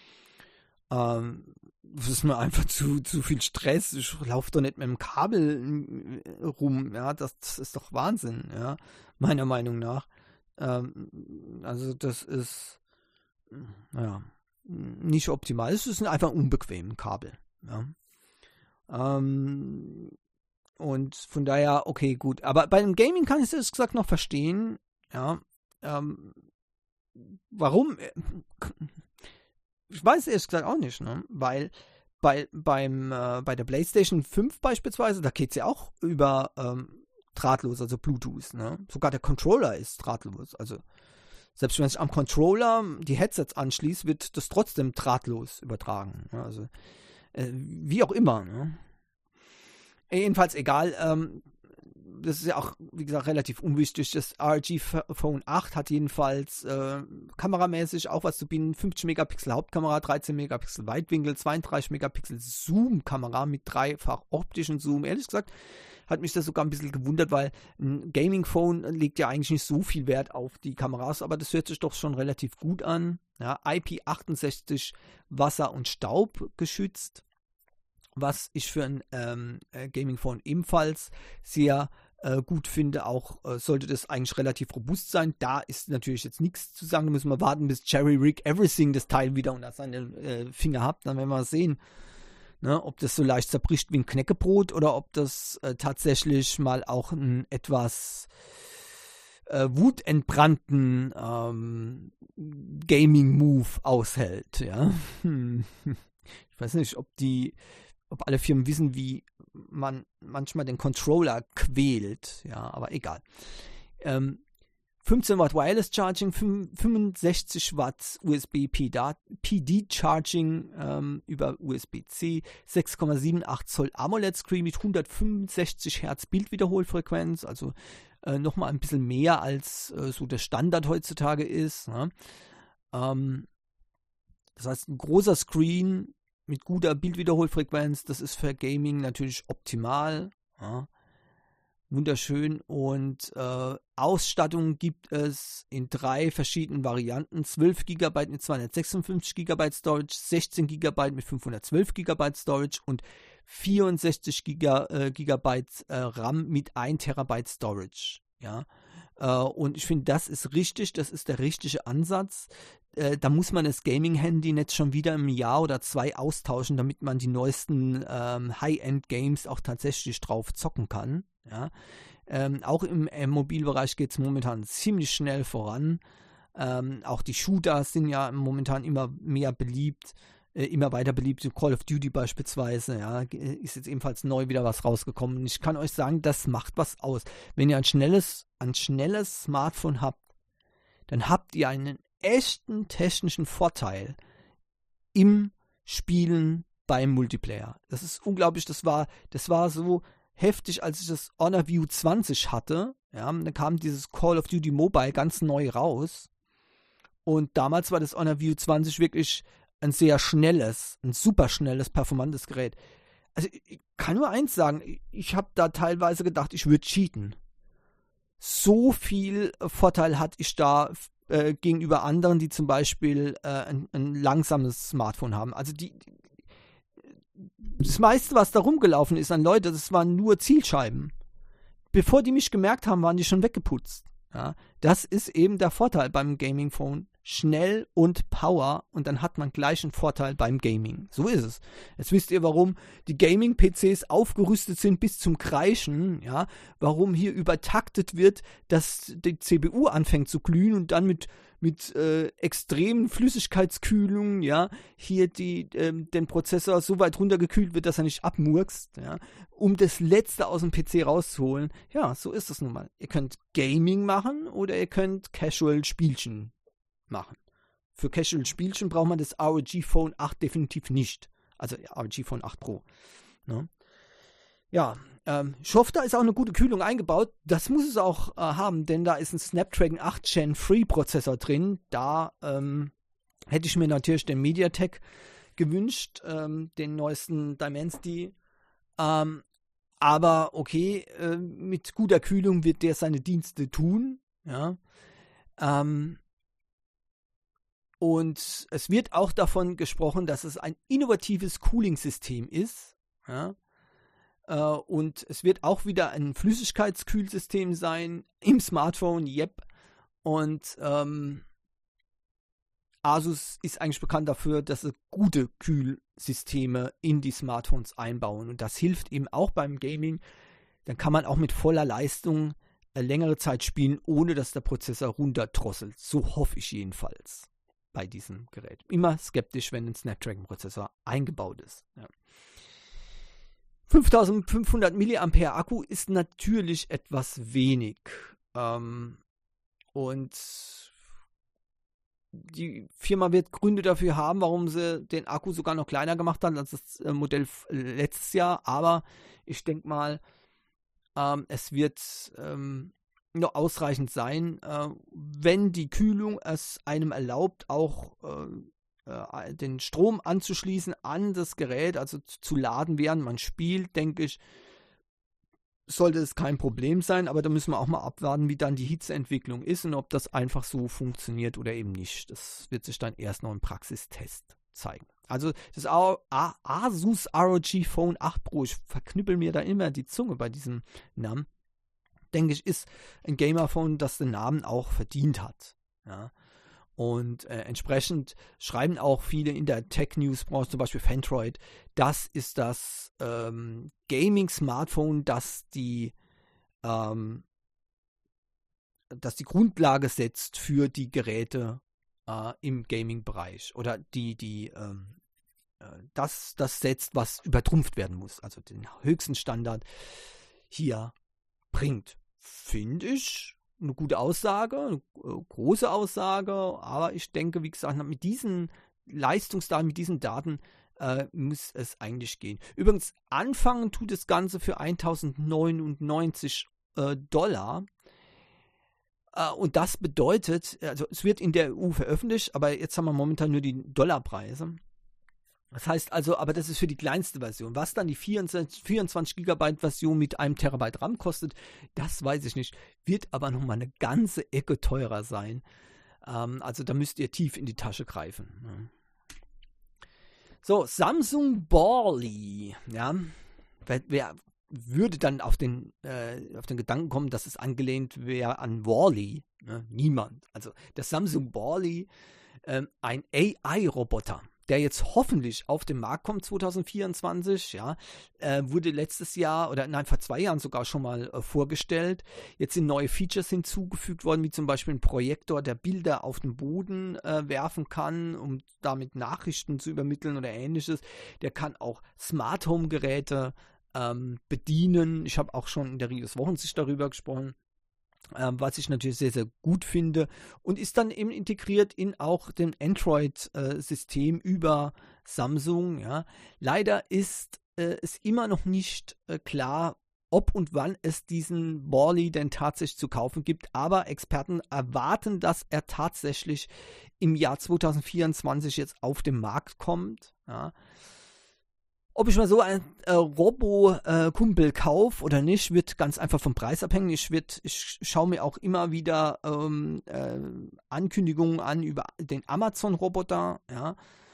Das ist mir einfach zu viel Stress. Ich laufe doch nicht mit dem Kabel rum. Ja, das ist doch Wahnsinn, ja, meiner Meinung nach. Also das ist nicht optimal. Es ist einfach unbequem, Kabel. Ja. Und von daher, okay, gut. Aber bei dem Gaming kann ich das gesagt noch verstehen. Ja. Warum? Ich weiß ehrlich gesagt auch nicht, ne? Weil bei der PlayStation 5 beispielsweise, da geht es ja auch über drahtlos, also Bluetooth, ne? Sogar der Controller ist drahtlos. Also selbst wenn ich am Controller die Headsets anschließe, wird das trotzdem drahtlos übertragen. Ne? Also wie auch immer. Ne? Jedenfalls egal. Das ist ja auch, wie gesagt, relativ unwichtig. Das ROG Phone 8 hat jedenfalls kameramäßig auch was zu bieten. 50 Megapixel Hauptkamera, 13 Megapixel Weitwinkel, 32 Megapixel Zoom-Kamera mit dreifach optischen Zoom. Ehrlich gesagt hat mich das sogar ein bisschen gewundert, weil ein Gaming-Phone legt ja eigentlich nicht so viel Wert auf die Kameras, aber das hört sich doch schon relativ gut an. Ja, IP68 Wasser- und Staub geschützt, was ich für ein Gaming-Phone ebenfalls sehr gut finde. Auch sollte das eigentlich relativ robust sein. Da ist natürlich jetzt nichts zu sagen. Da müssen wir warten, bis Jerry Rig Everything das Teil wieder unter seine Finger hat. Dann werden wir sehen, ne, ob das so leicht zerbricht wie ein Knäckebrot oder ob das tatsächlich mal auch einen etwas wutentbrannten Gaming-Move aushält. Ja? Ich weiß nicht, ob alle Firmen wissen, wie man manchmal den Controller quält. Ja, aber egal. 15 Watt Wireless Charging, 65 Watt USB PD Charging über USB-C, 6,78 Zoll AMOLED Screen mit 165 Hertz Bildwiederholfrequenz, also nochmal ein bisschen mehr als so der Standard heutzutage ist. Ne? Das heißt, ein großer Screen mit guter Bildwiederholfrequenz, das ist für Gaming natürlich optimal. Ja. Wunderschön. Und Ausstattung gibt es in 3 verschiedenen Varianten. 12 GB mit 256 GB Storage, 16 GB mit 512 GB Storage und 64 GB RAM mit 1 TB Storage. Ja. Und ich finde, das ist richtig, das ist der richtige Ansatz. Da muss man das Gaming-Handy nicht schon wieder im Jahr oder 2 austauschen, damit man die neuesten High-End-Games auch tatsächlich drauf zocken kann. Ja. Auch im Mobilbereich geht es momentan ziemlich schnell voran. Auch die Shooter sind ja momentan immer mehr beliebt, immer weiter beliebt. Call of Duty beispielsweise, ja, ist jetzt ebenfalls neu wieder was rausgekommen. Und ich kann euch sagen, das macht was aus. Wenn ihr ein schnelles Smartphone habt, dann habt ihr einen echten technischen Vorteil im Spielen beim Multiplayer. Das ist unglaublich, das war so heftig, als ich das Honor View 20 hatte. Ja, dann kam dieses Call of Duty Mobile ganz neu raus. Und damals war das Honor View 20 wirklich ein sehr schnelles, ein super schnelles, performantes Gerät. Also ich kann nur eins sagen, ich habe da teilweise gedacht, ich würde cheaten. So viel Vorteil hatte ich da gegenüber anderen, die zum Beispiel ein langsames Smartphone haben. Also das meiste, was da rumgelaufen ist an Leute, das waren nur Zielscheiben. Bevor die mich gemerkt haben, waren die schon weggeputzt. Ja, das ist eben der Vorteil beim Gaming-Phone. Schnell und Power und dann hat man gleich einen Vorteil beim Gaming. So ist es. Jetzt wisst ihr, warum die Gaming-PCs aufgerüstet sind bis zum Kreischen, ja, warum hier übertaktet wird, dass die CPU anfängt zu glühen und dann mit extremen Flüssigkeitskühlungen, ja, hier den Prozessor so weit runtergekühlt wird, dass er nicht abmurkst, ja, um das Letzte aus dem PC rauszuholen. Ja, so ist es nun mal. Ihr könnt Gaming machen oder ihr könnt Casual-Spielchen machen. Für Casual-Spielchen braucht man das ROG Phone 8 definitiv nicht. Also ROG Phone 8 Pro. Ne? Ja, ich hoffe, da ist auch eine gute Kühlung eingebaut. Das muss es auch haben, denn da ist ein Snapdragon 8 Gen 3 Prozessor drin. Da hätte ich mir natürlich den MediaTek gewünscht, den neuesten Dimensity. Aber okay, mit guter Kühlung wird der seine Dienste tun. Ja. Und es wird auch davon gesprochen, dass es ein innovatives Cooling-System ist. Ja. Und es wird auch wieder ein Flüssigkeitskühlsystem sein im Smartphone, yep. Und Asus ist eigentlich bekannt dafür, dass sie gute Kühlsysteme in die Smartphones einbauen. Und das hilft eben auch beim Gaming. Dann kann man auch mit voller Leistung längere Zeit spielen, ohne dass der Prozessor runterdrosselt. So hoffe ich jedenfalls bei diesem Gerät. Immer skeptisch, wenn ein Snapdragon-Prozessor eingebaut ist. Ja. 5500 mAh Akku ist natürlich etwas wenig. Und die Firma wird Gründe dafür haben, warum sie den Akku sogar noch kleiner gemacht hat als das Modell letztes Jahr. Aber ich denke mal, es wird noch ausreichend sein, wenn die Kühlung es einem erlaubt, auch den Strom anzuschließen an das Gerät, also zu laden, während man spielt, denke ich, sollte es kein Problem sein, aber da müssen wir auch mal abwarten, wie dann die Hitzeentwicklung ist und ob das einfach so funktioniert oder eben nicht. Das wird sich dann erst noch im Praxistest zeigen. Also das Asus ROG Phone 8 Pro, ich verknüppel mir da immer die Zunge bei diesem Namen, denke ich, ist ein Gamer-Phone, das den Namen auch verdient hat. Ja. Und entsprechend schreiben auch viele in der Tech-News-Branche, zum Beispiel Fandroid, das ist das Gaming-Smartphone, das die Grundlage setzt für die Geräte im Gaming-Bereich. Oder das setzt, was übertrumpft werden muss. Also den höchsten Standard hier bringt. Finde ich eine gute Aussage, eine große Aussage, aber ich denke, wie gesagt, mit diesen Leistungsdaten, mit diesen Daten muss es eigentlich gehen. Übrigens, anfangen tut das Ganze für $1.099. Und das bedeutet, also es wird in der EU veröffentlicht, aber jetzt haben wir momentan nur die Dollarpreise. Das heißt also, aber das ist für die kleinste Version. Was dann die 24 GB Version mit 1 TB RAM kostet, das weiß ich nicht. Wird aber nochmal eine ganze Ecke teurer sein. Also da müsst ihr tief in die Tasche greifen. So, Samsung Borley. Ja, wer würde dann auf den Gedanken kommen, dass es angelehnt wäre an Wall-E? Ne? Niemand. Also das Samsung Borley, ein AI-Roboter, der jetzt hoffentlich auf den Markt kommt 2024, ja, wurde letztes Jahr oder nein, vor 2 Jahren sogar schon mal vorgestellt. Jetzt sind neue Features hinzugefügt worden, wie zum Beispiel ein Projektor, der Bilder auf den Boden werfen kann, um damit Nachrichten zu übermitteln oder ähnliches. Der kann auch Smart Home Geräte bedienen. Ich habe auch schon in der Rios Wochensicht darüber gesprochen. Was ich natürlich sehr, sehr gut finde und ist dann eben integriert in auch dem Android-System über Samsung. Ja. Leider ist es immer noch nicht klar, ob und wann es diesen Borley denn tatsächlich zu kaufen gibt. Aber Experten erwarten, dass er tatsächlich im Jahr 2024 jetzt auf den Markt kommt. Ja. Ob ich mal so ein Robo-Kumpel kaufe oder nicht, wird ganz einfach vom Preis abhängen. Ich schaue mir auch immer wieder Ankündigungen an über den Amazon-Roboter. Ja.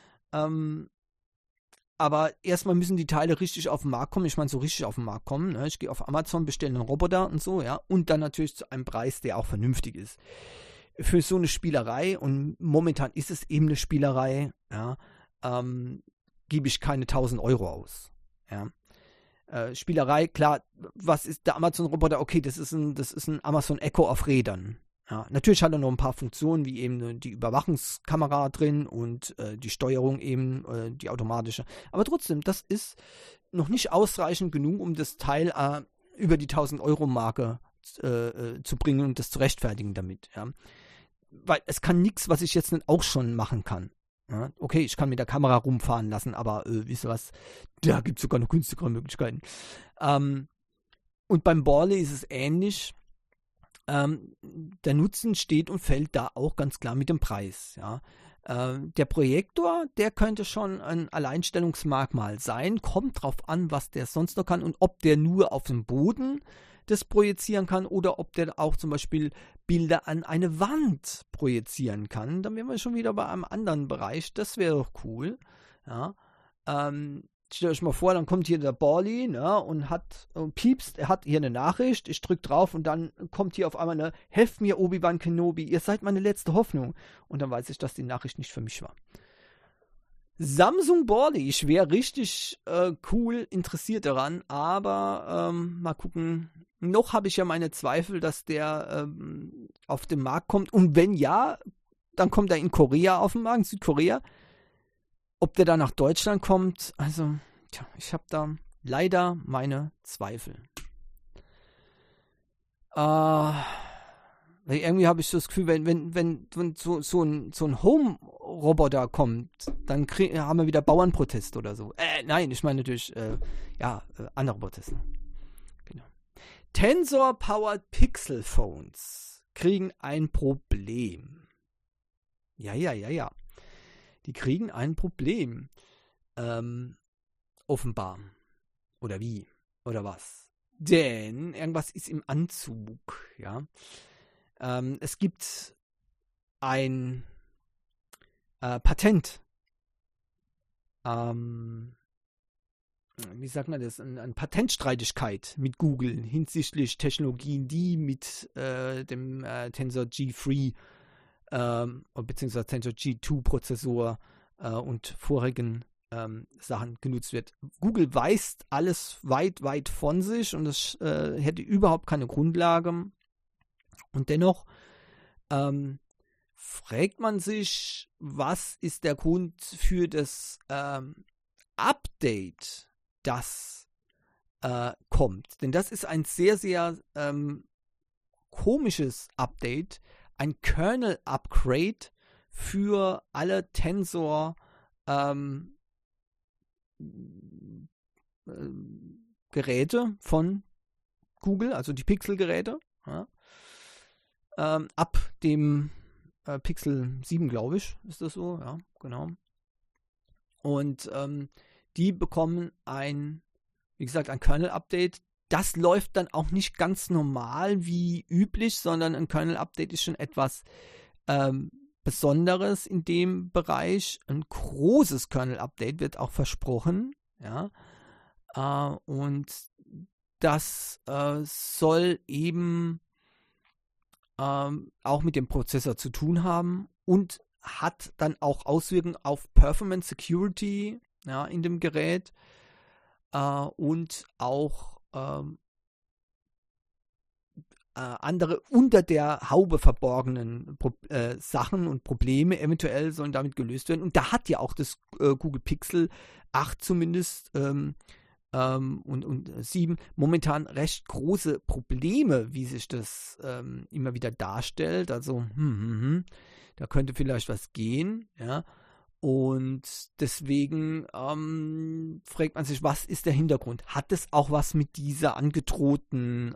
Aber erstmal müssen die Teile richtig auf den Markt kommen. Ich meine, so richtig auf den Markt kommen. Ne? Ich gehe auf Amazon, bestelle einen Roboter und so, ja. Und dann natürlich zu einem Preis, der auch vernünftig ist. Für so eine Spielerei, und momentan ist es eben eine Spielerei, ja, gebe ich keine 1.000 Euro aus. Ja. Spielerei, klar, was ist der Amazon-Roboter? Okay, das ist ein Amazon Echo auf Rädern. Ja, natürlich hat er noch ein paar Funktionen, wie eben die Überwachungskamera drin und die Steuerung eben, die automatische. Aber trotzdem, das ist noch nicht ausreichend genug, um das Teil über die 1.000-Euro-Marke zu bringen und das zu rechtfertigen damit. Ja. Weil es kann nichts, was ich jetzt nicht auch schon machen kann. Ja. Okay, ich kann mit der Kamera rumfahren lassen, aber wisst ihr was, da gibt es sogar noch günstigere Möglichkeiten. Und beim Borley ist es ähnlich. Der Nutzen steht und fällt da auch ganz klar mit dem Preis. Ja. Der Projektor, der könnte schon ein Alleinstellungsmerkmal sein, kommt drauf an, was der sonst noch kann und ob der nur auf dem Boden das projizieren kann oder ob der auch zum Beispiel Bilder an eine Wand projizieren kann. Dann wären wir schon wieder bei einem anderen Bereich. Das wäre doch cool. Ja. Stellt euch mal vor, dann kommt hier der Borley, ne, und piepst, er hat hier eine Nachricht, ich drücke drauf und dann kommt hier auf einmal eine: Helft mir, Obi-Wan Kenobi, ihr seid meine letzte Hoffnung. Und dann weiß ich, dass die Nachricht nicht für mich war. Samsung Borley, ich wäre richtig cool interessiert daran, aber mal gucken. Noch habe ich ja meine Zweifel, dass der auf den Markt kommt. Und wenn ja, dann kommt er in Korea auf den Markt, in Südkorea. Ob der da nach Deutschland kommt, also, ich habe da leider meine Zweifel. Irgendwie habe ich so das Gefühl, wenn so ein Home-Roboter kommt, dann haben wir wieder Bauernprotest oder so. Nein, ich meine natürlich, andere Proteste. Genau. Tensor-Powered Pixel Phones kriegen ein Problem. Ja. Die kriegen ein Problem. Offenbar. Oder wie? Oder was? Denn irgendwas ist im Anzug. Ja. Es gibt ein Patent. Wie sagt man das? Eine Patentstreitigkeit mit Google hinsichtlich Technologien, die mit dem Tensor G3 beziehungsweise Tensor G2 Prozessor und vorigen Sachen genutzt wird. Google weist alles weit von sich und es hätte überhaupt keine Grundlage. Und dennoch fragt man sich, was ist der Grund für das Update, das kommt. Denn das ist ein sehr, sehr komisches Update, ein Kernel-Upgrade für alle Tensor Geräte von Google, also die Pixel-Geräte, ja. Ab dem Pixel 7, glaube ich, ist das so, ja, genau. Und die bekommen wie gesagt, ein Kernel-Update. Das läuft dann auch nicht ganz normal wie üblich, sondern ein Kernel-Update ist schon etwas Besonderes in dem Bereich. Ein großes Kernel-Update wird auch versprochen. Ja? Und das soll eben auch mit dem Prozessor zu tun haben und hat dann auch Auswirkungen auf Performance Security, ja, in dem Gerät und auch andere unter der Haube verborgenen Sachen und Probleme eventuell sollen damit gelöst werden. Und da hat ja auch das Google Pixel 8 zumindest und 7 momentan recht große Probleme, wie sich das immer wieder darstellt. Also da könnte vielleicht was gehen. Ja. Und deswegen fragt man sich, was ist der Hintergrund? Hat es auch was mit dieser angedrohten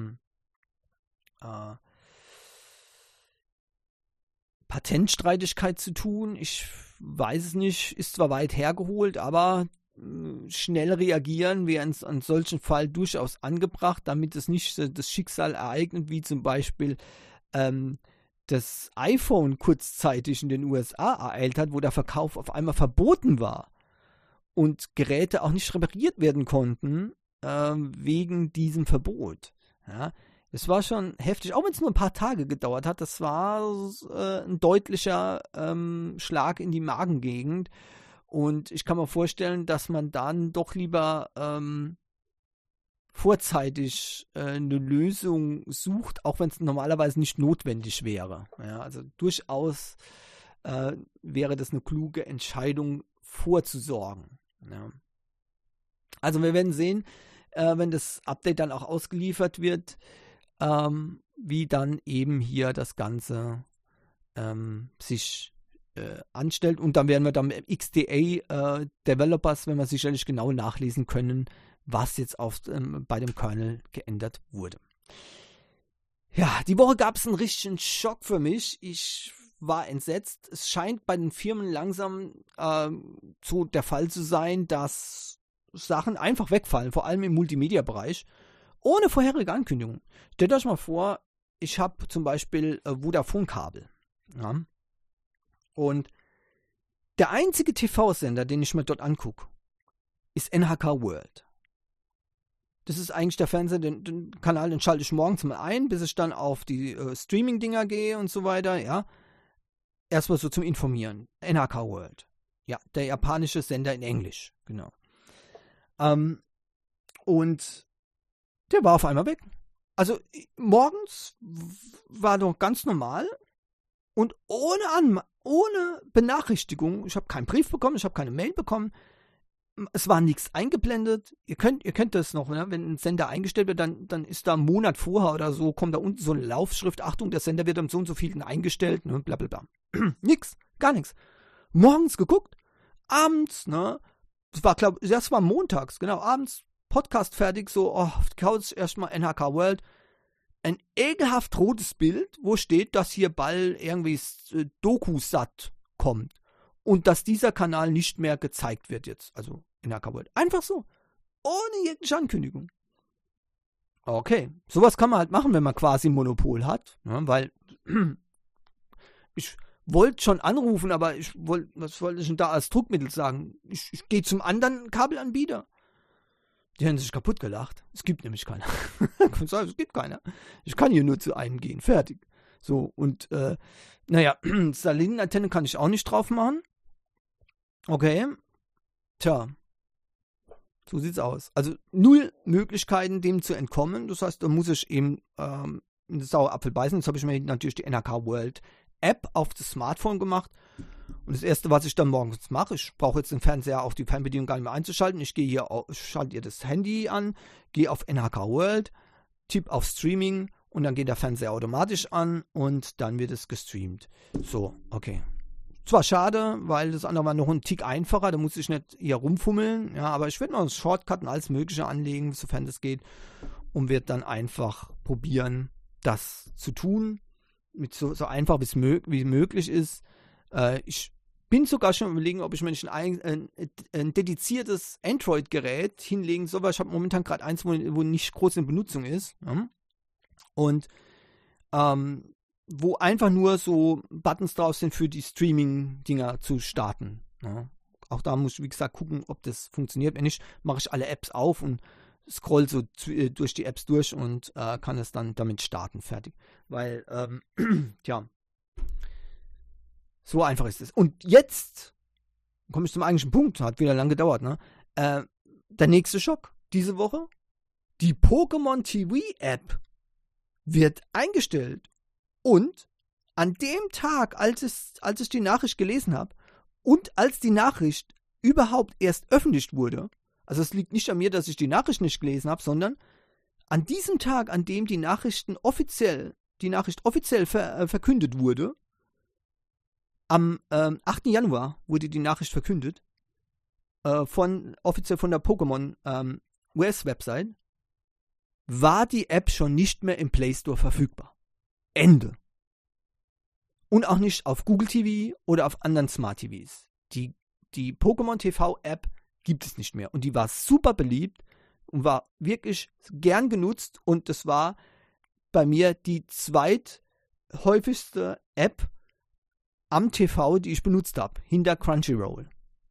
Patentstreitigkeit zu tun? Ich weiß es nicht, ist zwar weit hergeholt, aber schnell reagieren wäre in einem solchen Fall durchaus angebracht, damit es nicht das Schicksal ereignet, wie zum Beispiel das iPhone kurzzeitig in den USA ereilt hat, wo der Verkauf auf einmal verboten war und Geräte auch nicht repariert werden konnten wegen diesem Verbot. Ja, es war schon heftig, auch wenn es nur ein paar Tage gedauert hat. Das war ein deutlicher Schlag in die Magengegend. Und ich kann mir vorstellen, dass man dann doch lieber vorzeitig eine Lösung sucht, auch wenn es normalerweise nicht notwendig wäre. Ja, also durchaus wäre das eine kluge Entscheidung, vorzusorgen. Ja. Also wir werden sehen, wenn das Update dann auch ausgeliefert wird, wie dann eben hier das Ganze sich anstellt. Und dann werden wir dann mit XDA Developers, wenn wir sicherlich genau nachlesen können, was jetzt bei dem Kernel geändert wurde. Ja, die Woche gab es einen richtigen Schock für mich. Ich war entsetzt. Es scheint bei den Firmen langsam so der Fall zu sein, dass Sachen einfach wegfallen, vor allem im Multimedia-Bereich, ohne vorherige Ankündigung. Stellt euch mal vor, ich habe zum Beispiel Vodafone-Kabel. Ja? Und der einzige TV-Sender, den ich mir dort angucke, ist NHK World. Das ist eigentlich der Fernseher, den Kanal, den schalte ich morgens mal ein, bis ich dann auf die Streaming-Dinger gehe und so weiter, ja. Erstmal so zum Informieren. NHK World. Ja, der japanische Sender in Englisch, genau. Und der war auf einmal weg. Also morgens war doch ganz normal und ohne Benachrichtigung. Ich habe keinen Brief bekommen, ich habe keine Mail bekommen. Es war nichts eingeblendet. Ihr kennt das noch, ne? Wenn ein Sender eingestellt wird, dann ist da einen Monat vorher oder so, kommt da unten so eine Laufschrift, Achtung, der Sender wird um so und so vielen eingestellt, ne? Bla bla bla. Nix, gar nichts. Morgens geguckt, abends, ne? Das war montags, genau, abends, Podcast fertig, so, auf die Couch erstmal NHK World. Ein ekelhaft rotes Bild, wo steht, dass hier bald irgendwie Dokusat kommt. Und dass dieser Kanal nicht mehr gezeigt wird jetzt. Also NHK World. Einfach so. Ohne jegliche Ankündigung. Okay. Sowas kann man halt machen, wenn man quasi ein Monopol hat. Ne? Weil ich wollte schon anrufen, aber was wollte ich denn da als Druckmittel sagen? Ich gehe zum anderen Kabelanbieter. Die haben sich kaputt gelacht. Es gibt nämlich keiner. Es gibt keiner. Ich kann hier nur zu einem gehen. Fertig. So, und Satellitenantenne kann ich auch nicht drauf machen. Okay. Tja. So sieht's aus. Also 0 Möglichkeiten, dem zu entkommen. Das heißt, da muss ich eben in den sauren Apfel beißen. Jetzt habe ich mir natürlich die NRK World App auf das Smartphone gemacht. Und das Erste, was ich dann morgens mache, ich brauche jetzt den Fernseher auf die Fernbedienung gar nicht mehr einzuschalten. Ich gehe hier, schalte ihr das Handy an, gehe auf NRK World, tippe auf Streaming und dann geht der Fernseher automatisch an und dann wird es gestreamt. So, okay. Zwar schade, weil das andere war noch ein Tick einfacher, da muss ich nicht hier rumfummeln, ja, aber ich werde noch einen Shortcut und alles Mögliche anlegen, sofern das geht, und werde dann einfach probieren, das zu tun, mit so einfach wie möglich ist. Ich bin sogar schon überlegen, ob ich mir nicht ein dediziertes Android-Gerät hinlegen soll, weil ich habe momentan gerade eins, wo nicht groß in Benutzung ist. Ja? Und wo einfach nur so Buttons drauf sind für die Streaming-Dinger zu starten. Ja? Auch da muss ich, wie gesagt, gucken, ob das funktioniert. Wenn nicht, mache ich alle Apps auf und scroll so durch die Apps durch und kann es dann damit starten. Fertig. Weil, so einfach ist es. Und jetzt komme ich zum eigentlichen Punkt. Hat wieder lang gedauert, ne? Der nächste Schock diese Woche. Die Pokémon TV App wird eingestellt. Und an dem Tag, als ich die Nachricht gelesen habe und als die Nachricht überhaupt erst öffentlich wurde, also es liegt nicht an mir, dass ich die Nachricht nicht gelesen habe, sondern an diesem Tag, an dem die Nachricht offiziell verkündet wurde, Am 8. Januar wurde die Nachricht verkündet, offiziell von der Pokémon US-Website, war die App schon nicht mehr im Play Store verfügbar. Ende. Und auch nicht auf Google TV oder auf anderen Smart TVs. Die Pokémon TV App gibt es nicht mehr. Und die war super beliebt und war wirklich gern genutzt. Und das war bei mir die zweithäufigste App am TV, die ich benutzt habe, hinter Crunchyroll.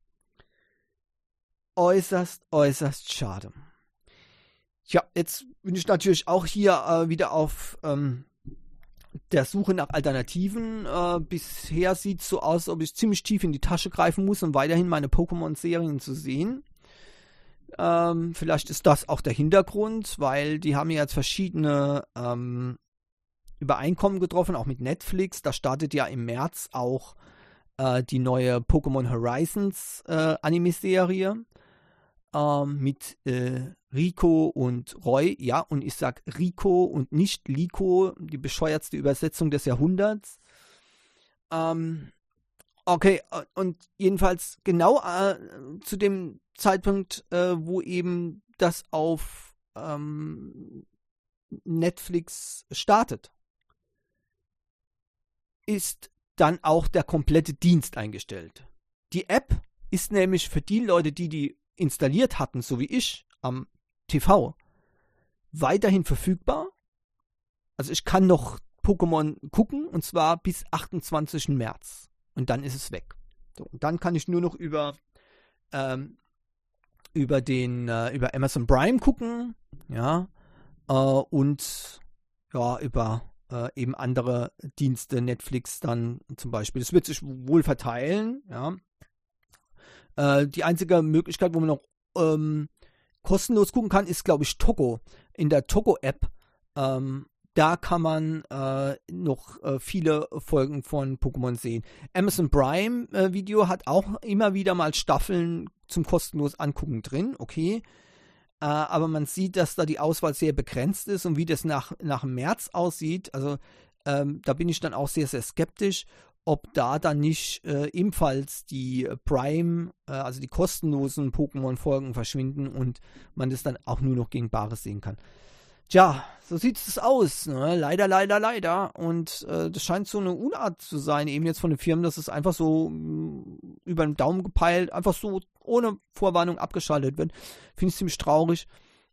Äußerst, äußerst schade. Ja, jetzt bin ich natürlich auch hier wieder auf der Suche nach Alternativen. Bisher sieht es so aus, als ob ich ziemlich tief in die Tasche greifen muss, um weiterhin meine Pokémon-Serien zu sehen. Vielleicht ist das auch der Hintergrund, weil die haben ja jetzt verschiedene Übereinkommen getroffen, auch mit Netflix. Da startet ja im März auch die neue Pokémon Horizons Anime-Serie mit Rico und Roy. Ja, und ich sag Rico und nicht Liko, die bescheuertste Übersetzung des Jahrhunderts. Okay, und jedenfalls genau zu dem Zeitpunkt, wo eben das auf Netflix startet, ist dann auch der komplette Dienst eingestellt. Die App ist nämlich für die Leute, die installiert hatten, so wie ich, am TV, weiterhin verfügbar. Also ich kann noch Pokémon gucken, und zwar bis 28. März. Und dann ist es weg. So, und dann kann ich nur noch über Amazon Prime gucken, ja, und ja, über eben andere Dienste, Netflix dann zum Beispiel. Das wird sich wohl verteilen, ja. Die einzige Möglichkeit, wo man noch kostenlos gucken kann, ist, glaube ich, Togo. In der Togo-App, da kann man noch viele Folgen von Pokémon sehen. Amazon Prime Video hat auch immer wieder mal Staffeln zum kostenlos angucken drin, okay. Aber man sieht, dass da die Auswahl sehr begrenzt ist, und wie das nach März aussieht, also da bin ich dann auch sehr, sehr skeptisch, ob da dann nicht ebenfalls die Prime, also die kostenlosen Pokémon-Folgen verschwinden und man das dann auch nur noch gegen Bares sehen kann. Tja, so sieht es aus, ne? Leider, leider, leider. Und das scheint so eine Unart zu sein, eben jetzt von den Firmen, dass es einfach so über den Daumen gepeilt, einfach so ohne Vorwarnung abgeschaltet wird. Finde ich ziemlich traurig.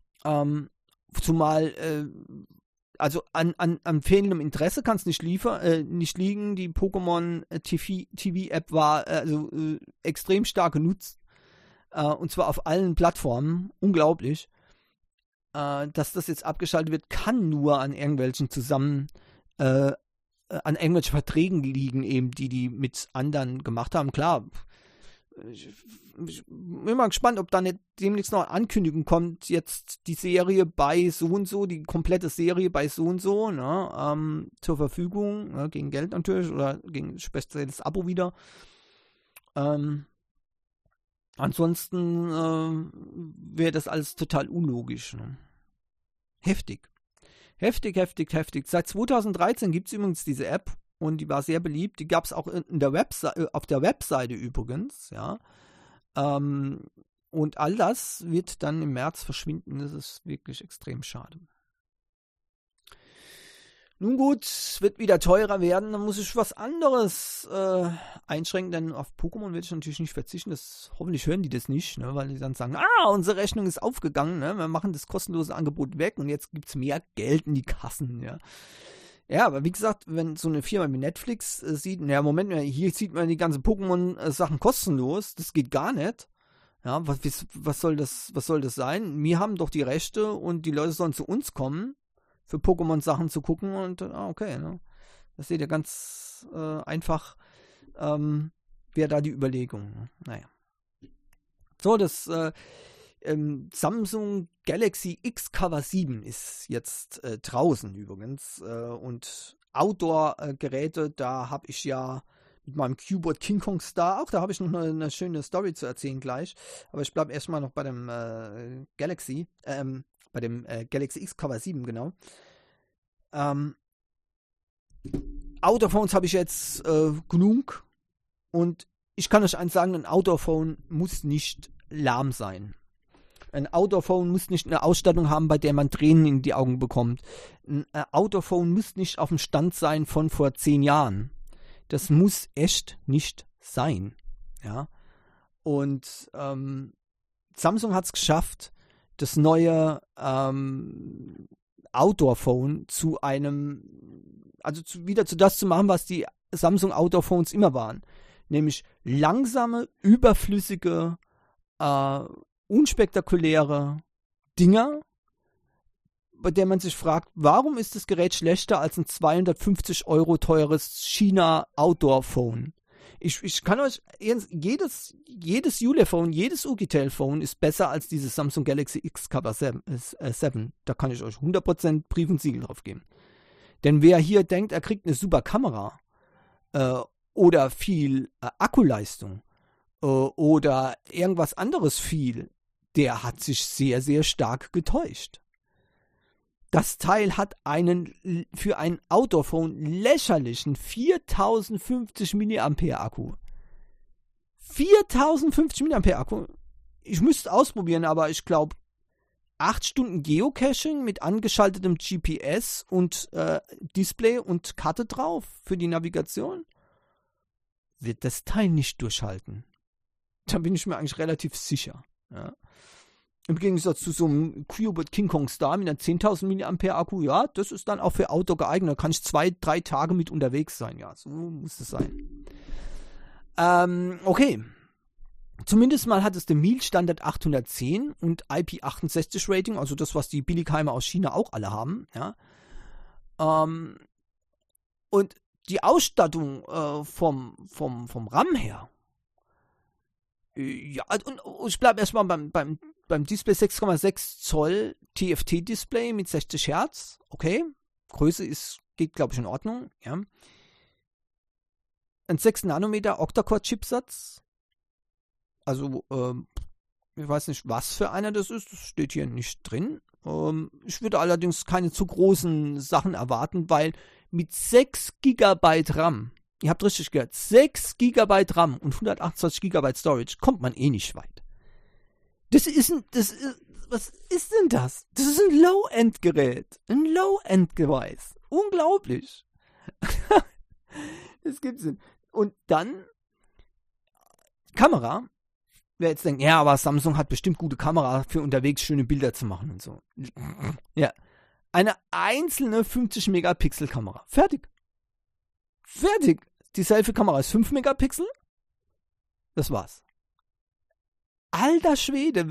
Zumal also an fehlendem Interesse kann es nicht liegen. Die Pokémon TV-App war extrem stark genutzt. Und zwar auf allen Plattformen. Unglaublich. Dass das jetzt abgeschaltet wird, kann nur an irgendwelchen an irgendwelchen Verträgen liegen, eben, die mit anderen gemacht haben. Klar, ich bin mal gespannt, ob da nicht demnächst noch eine Ankündigung kommt, jetzt die Serie bei so und so, die komplette Serie bei so und so, ne, zur Verfügung, ne, gegen Geld natürlich oder gegen spezielles Abo wieder. Ansonsten wäre das alles total unlogisch. Ne? Heftig. Heftig. Seit 2013 gibt es übrigens diese App. Und die war sehr beliebt. Die gab es auch auf der Webseite übrigens, ja. Und all das wird dann im März verschwinden. Das ist wirklich extrem schade. Nun gut, es wird wieder teurer werden. Dann muss ich was anderes einschränken, denn auf Pokémon werde ich natürlich nicht verzichten. Hoffentlich hören die das nicht, ne, weil die dann sagen, unsere Rechnung ist aufgegangen, ne, wir machen das kostenlose Angebot weg und jetzt gibt es mehr Geld in die Kassen, ja. Ja, aber wie gesagt, wenn so eine Firma wie Netflix sieht, Moment mal, hier sieht man die ganzen Pokémon-Sachen kostenlos, das geht gar nicht. Ja, was soll das sein? Wir haben doch die Rechte und die Leute sollen zu uns kommen, für Pokémon-Sachen zu gucken und, okay, ne? Das seht ihr ganz einfach, wäre da die Überlegung. Ne? Naja. So, das Samsung Galaxy X Cover 7 ist jetzt draußen übrigens und Outdoor-Geräte, da habe ich ja mit meinem Keyboard King Kong Star auch, da habe ich noch eine schöne Story zu erzählen gleich, aber ich bleibe erstmal noch bei dem Galaxy X Cover 7, genau. Autophones habe ich jetzt genug, Und ich kann euch eins sagen, ein Outdoor-Phone muss nicht lahm sein. Ein Outdoor-Phone muss nicht eine Ausstattung haben, bei der man Tränen in die Augen bekommt. Ein Outdoor-Phone muss nicht auf dem Stand sein von vor 10 Jahren. Das muss echt nicht sein. Ja. Und Samsung hat es geschafft, das neue Outdoor-Phone zu einem, wieder zu das zu machen, was die Samsung Outdoor-Phones immer waren. Nämlich langsame, überflüssige, unspektakuläre Dinger, bei der man sich fragt, warum ist das Gerät schlechter als ein 250 € teures China Outdoor-Phone? Ich kann euch, jedes Ulefone, jedes Oukitel-Phone ist besser als dieses Samsung Galaxy X Cover 7. Da kann ich euch 100% Brief und Siegel drauf geben. Denn wer hier denkt, er kriegt eine super Kamera oder viel Akkuleistung oder irgendwas anderes viel, der hat sich sehr, sehr stark getäuscht. Das Teil hat einen für ein Outdoor-Phone lächerlichen 4050 mAh Akku. 4050 mAh Akku. Ich müsste ausprobieren, aber ich glaube 8 Stunden Geocaching mit angeschaltetem GPS und Display und Karte drauf für die Navigation wird das Teil nicht durchhalten. Da bin ich mir eigentlich relativ sicher. Ja. Im Gegensatz zu so einem Cubit King Kong Star mit einer 10.000 mAh Akku, ja, das ist dann auch für Outdoor geeignet. Da kann ich 2-3 Tage mit unterwegs sein. Ja, so muss es sein. Okay. Zumindest mal hat es den MIL-Standard 810 und IP68 Rating, also das, was die Billigheimer aus China auch alle haben. Ja. Und die Ausstattung vom RAM her, ja, und ich bleibe erstmal beim Display 6,6 Zoll TFT-Display mit 60 Hertz. Okay, Größe geht, glaube ich, in Ordnung. Ja. Ein 6 Nanometer Octa-Core-Chipsatz. Also, ich weiß nicht, was für einer das ist. Das steht hier nicht drin. Ich würde allerdings keine zu großen Sachen erwarten, weil mit 6 GB RAM, ihr habt richtig gehört, 6 GB RAM und 128 GB Storage kommt man eh nicht weit. Was ist denn das? Das ist ein Low-End-Gerät. Ein Low-End-Device. Unglaublich. Das gibt's nicht. Und dann Kamera. Wer jetzt denkt, ja, aber Samsung hat bestimmt gute Kamera für unterwegs schöne Bilder zu machen und so. Ja. Eine einzelne 50 Megapixel Kamera. Fertig. Die Selfie-Kamera ist 5 Megapixel. Das war's. Alter Schwede,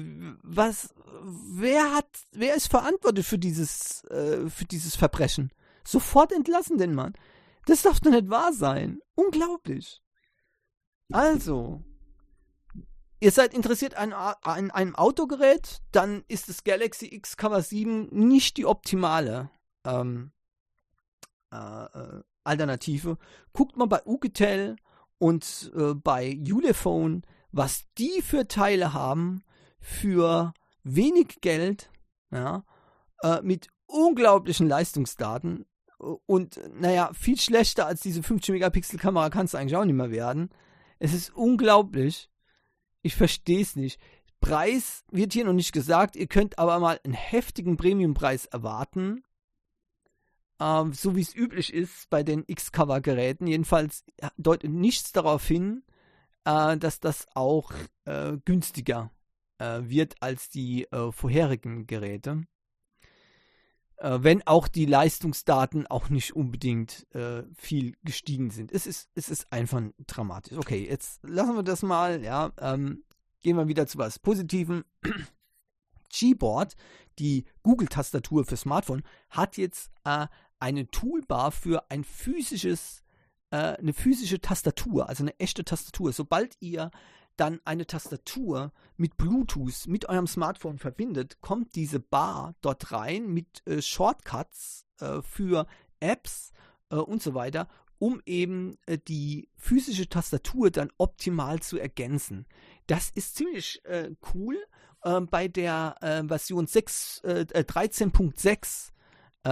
wer ist verantwortlich für dieses Verbrechen? Sofort entlassen den Mann. Das darf doch nicht wahr sein. Unglaublich. Also, ihr seid interessiert an einem Autogerät, dann ist das Galaxy X Cover 7 nicht die optimale Alternative. Guckt mal bei Oukitel und bei Ulefone, was die für Teile haben für wenig Geld, ja, mit unglaublichen Leistungsdaten und naja, viel schlechter als diese 50 Megapixel Kamera kann es eigentlich auch nicht mehr werden. Es ist unglaublich. Ich verstehe es nicht. Preis wird hier noch nicht gesagt. Ihr könnt aber mal einen heftigen Premiumpreis erwarten. So wie es üblich ist bei den X-Cover-Geräten. Jedenfalls deutet nichts darauf hin, dass das auch günstiger wird als die vorherigen Geräte. Wenn auch die Leistungsdaten auch nicht unbedingt viel gestiegen sind. Es ist einfach dramatisch. Okay, jetzt lassen wir das mal. Ja, gehen wir wieder zu was Positivem. Gboard, die Google-Tastatur für Smartphone, hat jetzt eine Toolbar für eine physische Tastatur, also eine echte Tastatur. Sobald ihr dann eine Tastatur mit Bluetooth mit eurem Smartphone verbindet, kommt diese Bar dort rein mit Shortcuts für Apps und so weiter, um eben die physische Tastatur dann optimal zu ergänzen. Das ist ziemlich cool. Bei der Version 13.6 da soll es integriert sein. Und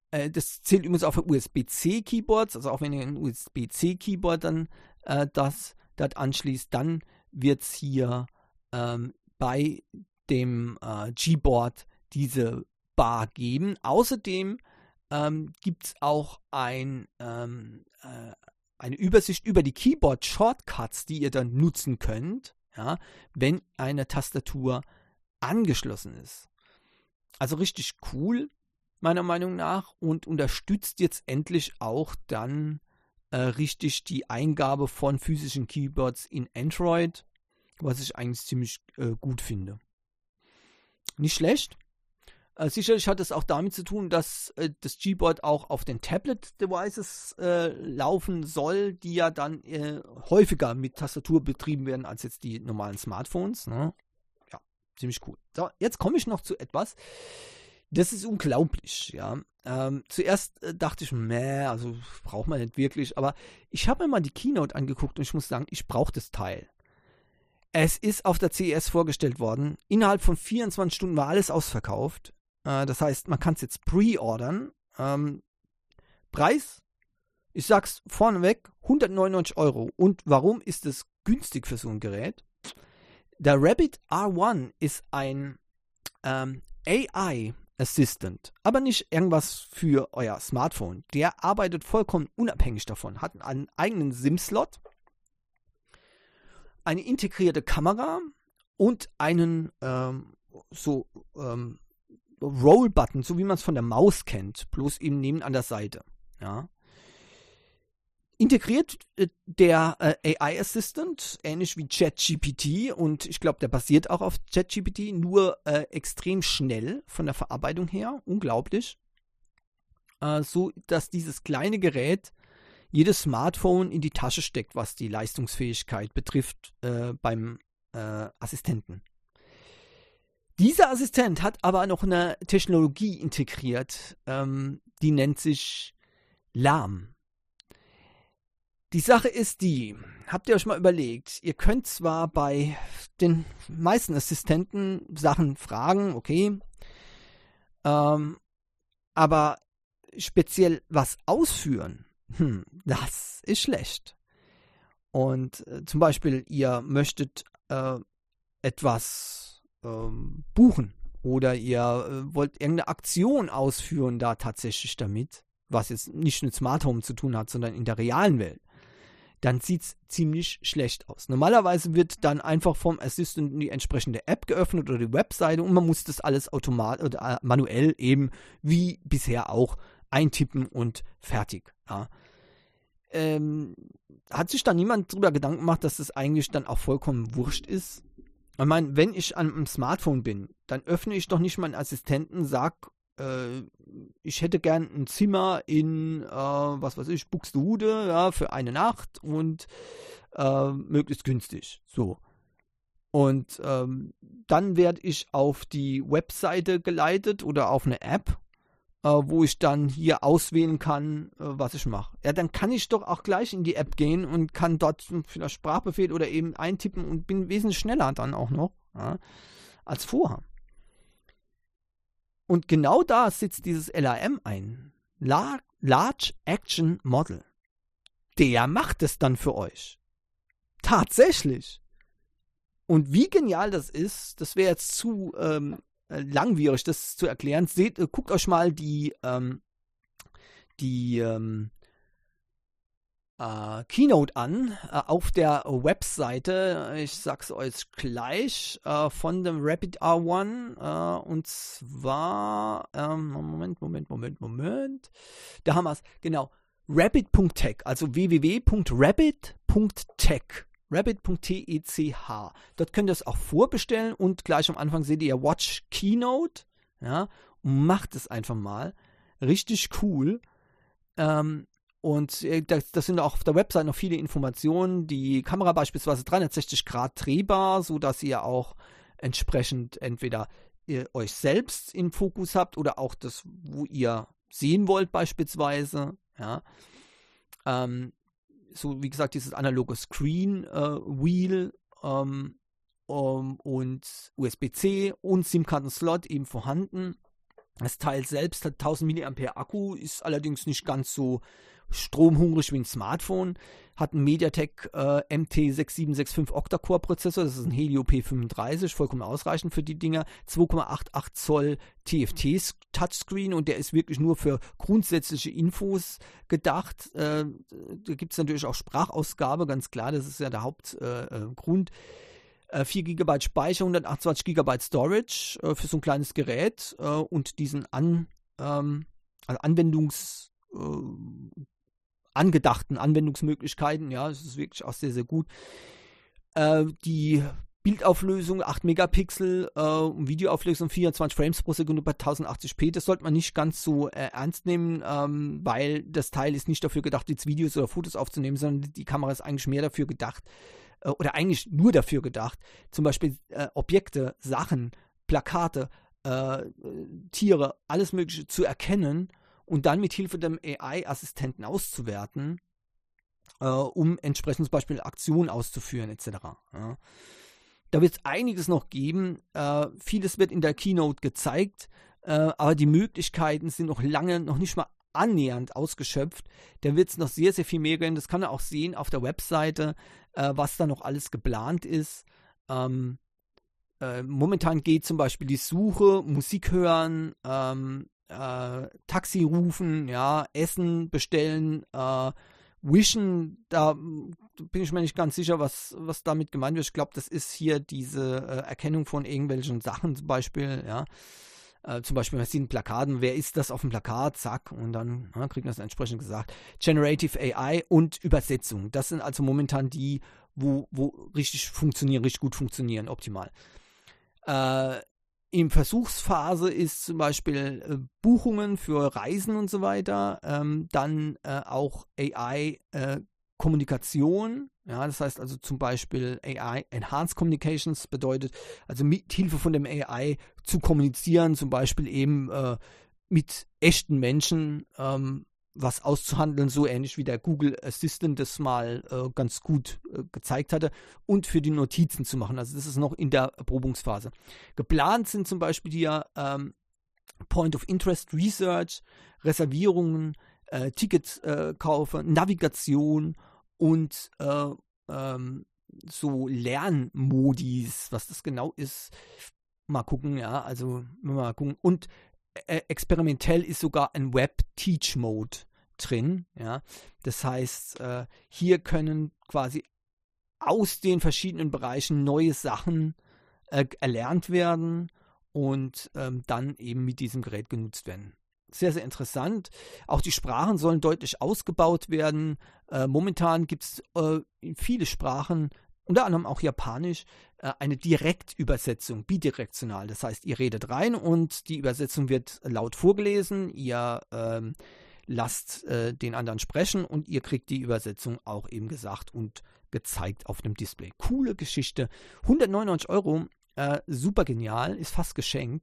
Das zählt übrigens auch für USB-C-Keyboards, also auch wenn ihr ein USB-C-Keyboard dann das anschließt, dann wird es hier bei dem Gboard diese Bar geben. Außerdem gibt es auch eine Übersicht über die Keyboard-Shortcuts, die ihr dann nutzen könnt, ja, wenn eine Tastatur angeschlossen ist. Also richtig cool, meiner Meinung nach, und unterstützt jetzt endlich auch dann richtig die Eingabe von physischen Keyboards in Android, was ich eigentlich ziemlich gut finde. Nicht schlecht. Sicherlich hat es auch damit zu tun, dass das Gboard auch auf den Tablet-Devices laufen soll, die ja dann häufiger mit Tastatur betrieben werden als jetzt die normalen Smartphones. Ne? Ja, ziemlich cool. So, jetzt komme ich noch zu etwas. Das ist unglaublich, ja. Zuerst dachte ich, also braucht man nicht wirklich, aber ich habe mir mal die Keynote angeguckt und ich muss sagen, ich brauche das Teil. Es ist auf der CES vorgestellt worden. Innerhalb von 24 Stunden war alles ausverkauft. Das heißt, man kann es jetzt pre-ordern. Preis, ich sag's vorneweg, 199 €. Und warum ist es günstig für so ein Gerät? Der Rabbit R1 ist ein AI Assistant, aber nicht irgendwas für euer Smartphone. Der arbeitet vollkommen unabhängig davon, hat einen eigenen SIM-Slot, eine integrierte Kamera und einen Roll-Button, so wie man es von der Maus kennt, bloß eben neben an der Seite. Ja. Integriert der AI Assistant, ähnlich wie ChatGPT, und ich glaube, der basiert auch auf ChatGPT, nur extrem schnell von der Verarbeitung her, unglaublich. So, dass dieses kleine Gerät jedes Smartphone in die Tasche steckt, was die Leistungsfähigkeit betrifft beim Assistenten. Dieser Assistent hat aber noch eine Technologie integriert, die nennt sich LAM. Die Sache ist die, habt ihr euch mal überlegt, ihr könnt zwar bei den meisten Assistenten Sachen fragen, okay, aber speziell was ausführen, das ist schlecht. Und zum Beispiel, ihr möchtet etwas buchen oder ihr wollt irgendeine Aktion ausführen da tatsächlich damit, was jetzt nicht mit Smart Home zu tun hat, sondern in der realen Welt, dann sieht es ziemlich schlecht aus. Normalerweise wird dann einfach vom Assistant die entsprechende App geöffnet oder die Webseite und man muss das alles automatisch oder manuell eben wie bisher auch eintippen und fertig. Ja. Hat sich da niemand drüber Gedanken gemacht, dass das eigentlich dann auch vollkommen wurscht ist? Ich meine, wenn ich an einem Smartphone bin, dann öffne ich doch nicht meinen Assistenten, sag, ich hätte gern ein Zimmer in, was weiß ich, Buxtehude, ja, für eine Nacht und möglichst günstig. So. Und dann werde ich auf die Webseite geleitet oder auf eine App, wo ich dann hier auswählen kann, was ich mache. Ja, dann kann ich doch auch gleich in die App gehen und kann dort vielleicht Sprachbefehl oder eben eintippen und bin wesentlich schneller dann auch noch, ja, als vorher. Und genau da sitzt dieses LAM ein. Large Action Model. Der macht es dann für euch. Tatsächlich. Und wie genial das ist, das wäre jetzt zu langwierig, das zu erklären. Guckt euch mal die Keynote an, auf der Webseite, ich sag's euch gleich, von dem Rabbit R1, und zwar, Moment, da haben wir es, genau, rabbit.tech, also www.rabbit.tech, rabbit.tech. Dort könnt ihr es auch vorbestellen und gleich am Anfang seht ihr Watch Keynote, ja, und macht es einfach mal, richtig cool, und das sind auch auf der Website noch viele Informationen. Die Kamera beispielsweise 360 Grad drehbar, sodass ihr auch entsprechend entweder euch selbst im Fokus habt oder auch das, wo ihr sehen wollt beispielsweise. Ja. So wie gesagt, dieses analoge Screen Wheel und USB-C und SIM-Karten-Slot eben vorhanden. Das Teil selbst hat 1000 mAh Akku, ist allerdings nicht ganz so stromhungrig wie ein Smartphone, hat einen MediaTek MT6765 Octa-Core-Prozessor, das ist ein Helio P35, vollkommen ausreichend für die Dinger, 2,88 Zoll TFT-Touchscreen und der ist wirklich nur für grundsätzliche Infos gedacht. Da gibt es natürlich auch Sprachausgabe, ganz klar, das ist ja der Hauptgrund. 4 GB Speicher, 128 GB Storage für so ein kleines Gerät und diesen angedachten Anwendungsmöglichkeiten, ja, es ist wirklich auch sehr, sehr gut. Die Bildauflösung 8 Megapixel, Videoauflösung 24 Frames pro Sekunde bei 1080p, das sollte man nicht ganz so ernst nehmen, weil das Teil ist nicht dafür gedacht, jetzt Videos oder Fotos aufzunehmen, sondern die Kamera ist eigentlich mehr dafür gedacht, oder eigentlich nur dafür gedacht, zum Beispiel Objekte, Sachen, Plakate, Tiere, alles Mögliche zu erkennen und dann mit Hilfe dem AI-Assistenten auszuwerten, um entsprechend zum Beispiel Aktionen auszuführen etc. Ja. Da wird es einiges noch geben. Vieles wird in der Keynote gezeigt, aber die Möglichkeiten sind noch nicht mal annähernd ausgeschöpft. Da wird es noch sehr, sehr viel mehr geben. Das kann man auch sehen auf der Webseite, was da noch alles geplant ist. Momentan geht zum Beispiel die Suche, Musik hören, Taxi rufen, ja, Essen bestellen, wischen, da bin ich mir nicht ganz sicher, was damit gemeint wird. Ich glaube, das ist hier diese Erkennung von irgendwelchen Sachen zum Beispiel, ja. Zum Beispiel, man sieht in Plakaten, wer ist das auf dem Plakat, zack, und dann kriegt man das entsprechend gesagt. Generative AI und Übersetzung, das sind also momentan die, wo richtig gut funktionieren, optimal. In Versuchsphase ist zum Beispiel Buchungen für Reisen und so weiter, dann auch AI-Kommunikation, ja, das heißt also zum Beispiel AI Enhanced Communications bedeutet, also mit Hilfe von dem AI zu kommunizieren, zum Beispiel eben mit echten Menschen was auszuhandeln, so ähnlich wie der Google Assistant das mal ganz gut gezeigt hatte, und für die Notizen zu machen. Also das ist noch in der Erprobungsphase. Geplant sind zum Beispiel hier Point of Interest Research, Reservierungen, Ticketkäufe, Navigation und so Lernmodis, was das genau ist. Mal gucken, ja, also mal gucken. Und experimentell ist sogar ein Web-Teach-Mode drin, ja. Das heißt, hier können quasi aus den verschiedenen Bereichen neue Sachen erlernt werden und dann eben mit diesem Gerät genutzt werden. Sehr, sehr interessant. Auch die Sprachen sollen deutlich ausgebaut werden. Momentan gibt es in viele Sprachen, unter anderem auch Japanisch, eine Direktübersetzung, bidirektional. Das heißt, ihr redet rein und die Übersetzung wird laut vorgelesen. Ihr lasst den anderen sprechen und ihr kriegt die Übersetzung auch eben gesagt und gezeigt auf dem Display. Coole Geschichte. 199 €, super genial, ist fast geschenkt.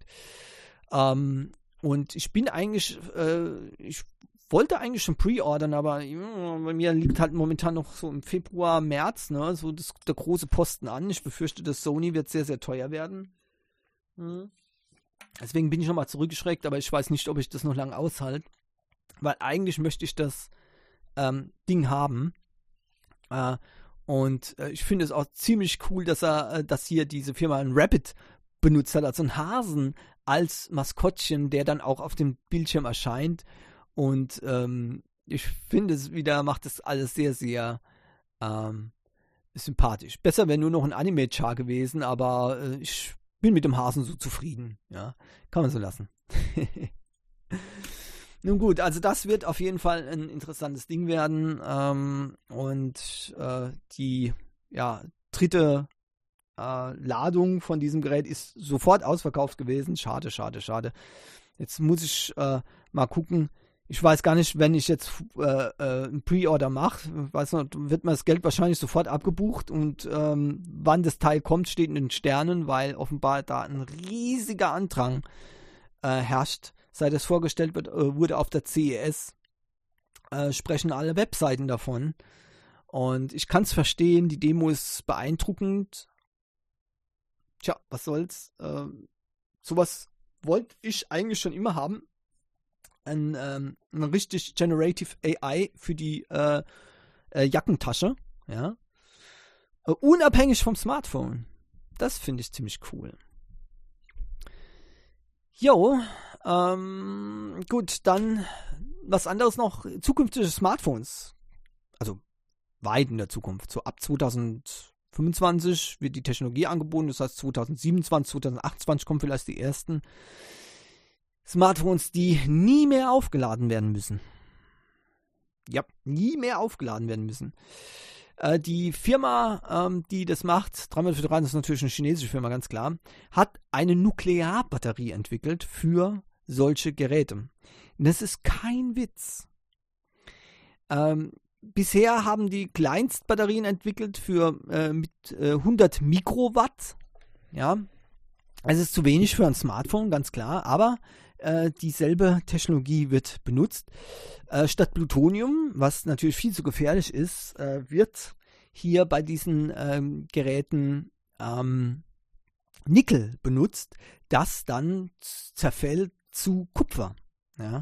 Und ich bin eigentlich, ich wollte eigentlich schon pre-ordern, aber bei mir liegt halt momentan noch so im Februar, März, ne, so der große Posten an. Ich befürchte, das Sony wird sehr, sehr teuer werden. Deswegen bin ich nochmal zurückgeschreckt, aber ich weiß nicht, ob ich das noch lange aushalte. Weil eigentlich möchte ich das Ding haben. Und ich finde es auch ziemlich cool, dass hier diese Firma ein Rabbit benutzt hat, also ein Hasen als Maskottchen, der dann auch auf dem Bildschirm erscheint. Und ich finde es wieder, macht das alles sehr, sehr sympathisch. Besser wäre nur noch ein Anime-Char gewesen, aber ich bin mit dem Hasen so zufrieden. Ja, kann man so lassen. Nun gut, also das wird auf jeden Fall ein interessantes Ding werden. Und die dritte Ladung von diesem Gerät ist sofort ausverkauft gewesen. Schade, schade, schade. Jetzt muss ich mal gucken. Ich weiß gar nicht, wenn ich jetzt ein Pre-Order mache, wird mir das Geld wahrscheinlich sofort abgebucht und wann das Teil kommt, steht in den Sternen, weil offenbar da ein riesiger Andrang herrscht. Seit es vorgestellt wurde auf der CES, sprechen alle Webseiten davon. Und ich kann es verstehen, die Demo ist beeindruckend. Tja, was soll's? Sowas wollte ich eigentlich schon immer haben. Eine richtig Generative AI für die Jackentasche, ja. Unabhängig vom Smartphone. Das finde ich ziemlich cool. Jo, gut, dann was anderes noch, zukünftige Smartphones. Also weit in der Zukunft. So ab 2025 wird die Technologie angeboten, das heißt 2027, 2028 kommen vielleicht die ersten Smartphones, die nie mehr aufgeladen werden müssen. Ja, nie mehr aufgeladen werden müssen. Die Firma, die das macht, 343, das ist natürlich eine chinesische Firma, ganz klar, hat eine Nuklearbatterie entwickelt für solche Geräte. Das ist kein Witz. Bisher haben die Kleinstbatterien entwickelt für mit 100 Mikrowatt. Ja, es ist zu wenig für ein Smartphone, ganz klar, aber dieselbe Technologie wird benutzt. Statt Plutonium, was natürlich viel zu gefährlich ist, wird hier bei diesen Geräten Nickel benutzt, das dann zerfällt zu Kupfer. Ja.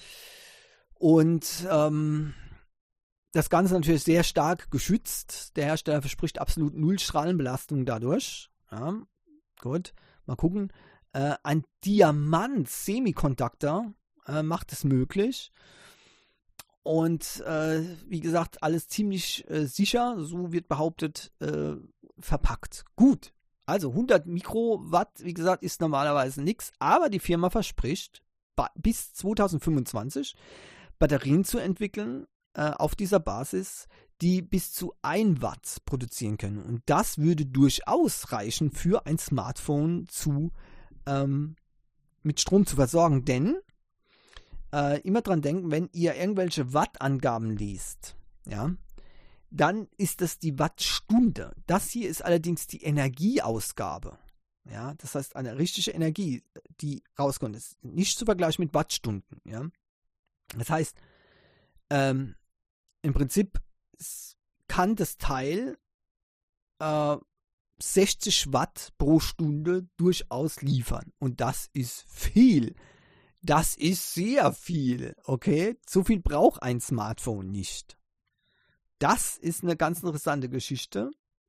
Und das Ganze natürlich sehr stark geschützt. Der Hersteller verspricht absolut null Strahlenbelastung dadurch. Ja, gut, mal gucken. Ein Diamant-Semiconductor macht es möglich. Und wie gesagt, alles ziemlich sicher, so wird behauptet, verpackt. Gut, also 100 Mikrowatt, wie gesagt, ist normalerweise nichts, aber die Firma verspricht, bis 2025 Batterien zu entwickeln auf dieser Basis, die bis zu 1 Watt produzieren können. Und das würde durchaus reichen, für ein Smartphone mit Strom zu versorgen. Denn immer dran denken, wenn ihr irgendwelche Wattangaben liest, ja, dann ist das die Wattstunde. Das hier ist allerdings die Energieausgabe. Ja, das heißt eine richtige Energie, die rauskommt. Das ist nicht zu vergleichen mit Wattstunden. Ja. Das heißt, im Prinzip kann das Teil 60 Watt pro Stunde durchaus liefern. Und das ist viel. Das ist sehr viel. Okay? So viel braucht ein Smartphone nicht. Das ist eine ganz interessante Geschichte.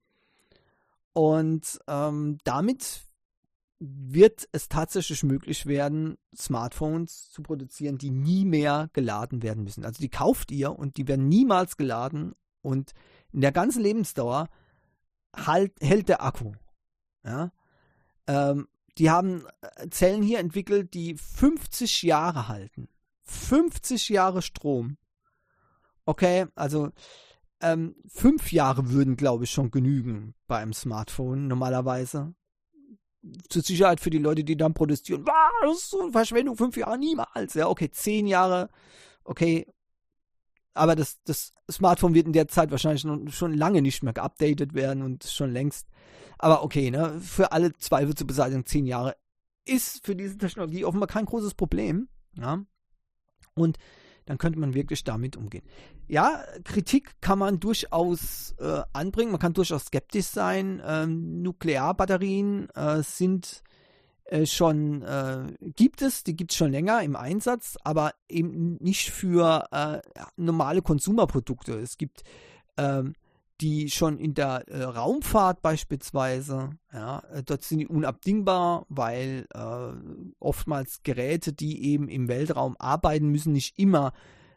Und damit wird es tatsächlich möglich werden, Smartphones zu produzieren, die nie mehr geladen werden müssen. Also die kauft ihr und die werden niemals geladen und in der ganzen Lebensdauer hält der Akku. Ja? Die haben Zellen hier entwickelt, die 50 Jahre halten. 50 Jahre Strom. Okay, also 5 Jahre würden, glaube ich, schon genügen bei einem Smartphone normalerweise. Zur Sicherheit für die Leute, die dann protestieren. Das ist so eine Verschwendung, 5 Jahre niemals. Ja, okay, 10 Jahre, okay. Aber das Smartphone wird in der Zeit wahrscheinlich schon lange nicht mehr geupdatet werden und schon längst. Aber okay, ne, für alle Zweifel zu beseitigen, 10 Jahre ist für diese Technologie offenbar kein großes Problem. Ja. Und dann könnte man wirklich damit umgehen. Ja, Kritik kann man durchaus anbringen, man kann durchaus skeptisch sein. Nuklearbatterien sind gibt es schon länger im Einsatz, aber eben nicht für normale Konsumerprodukte. Es gibt die schon in der Raumfahrt beispielsweise, ja, dort sind die unabdingbar, weil oftmals Geräte, die eben im Weltraum arbeiten müssen, nicht immer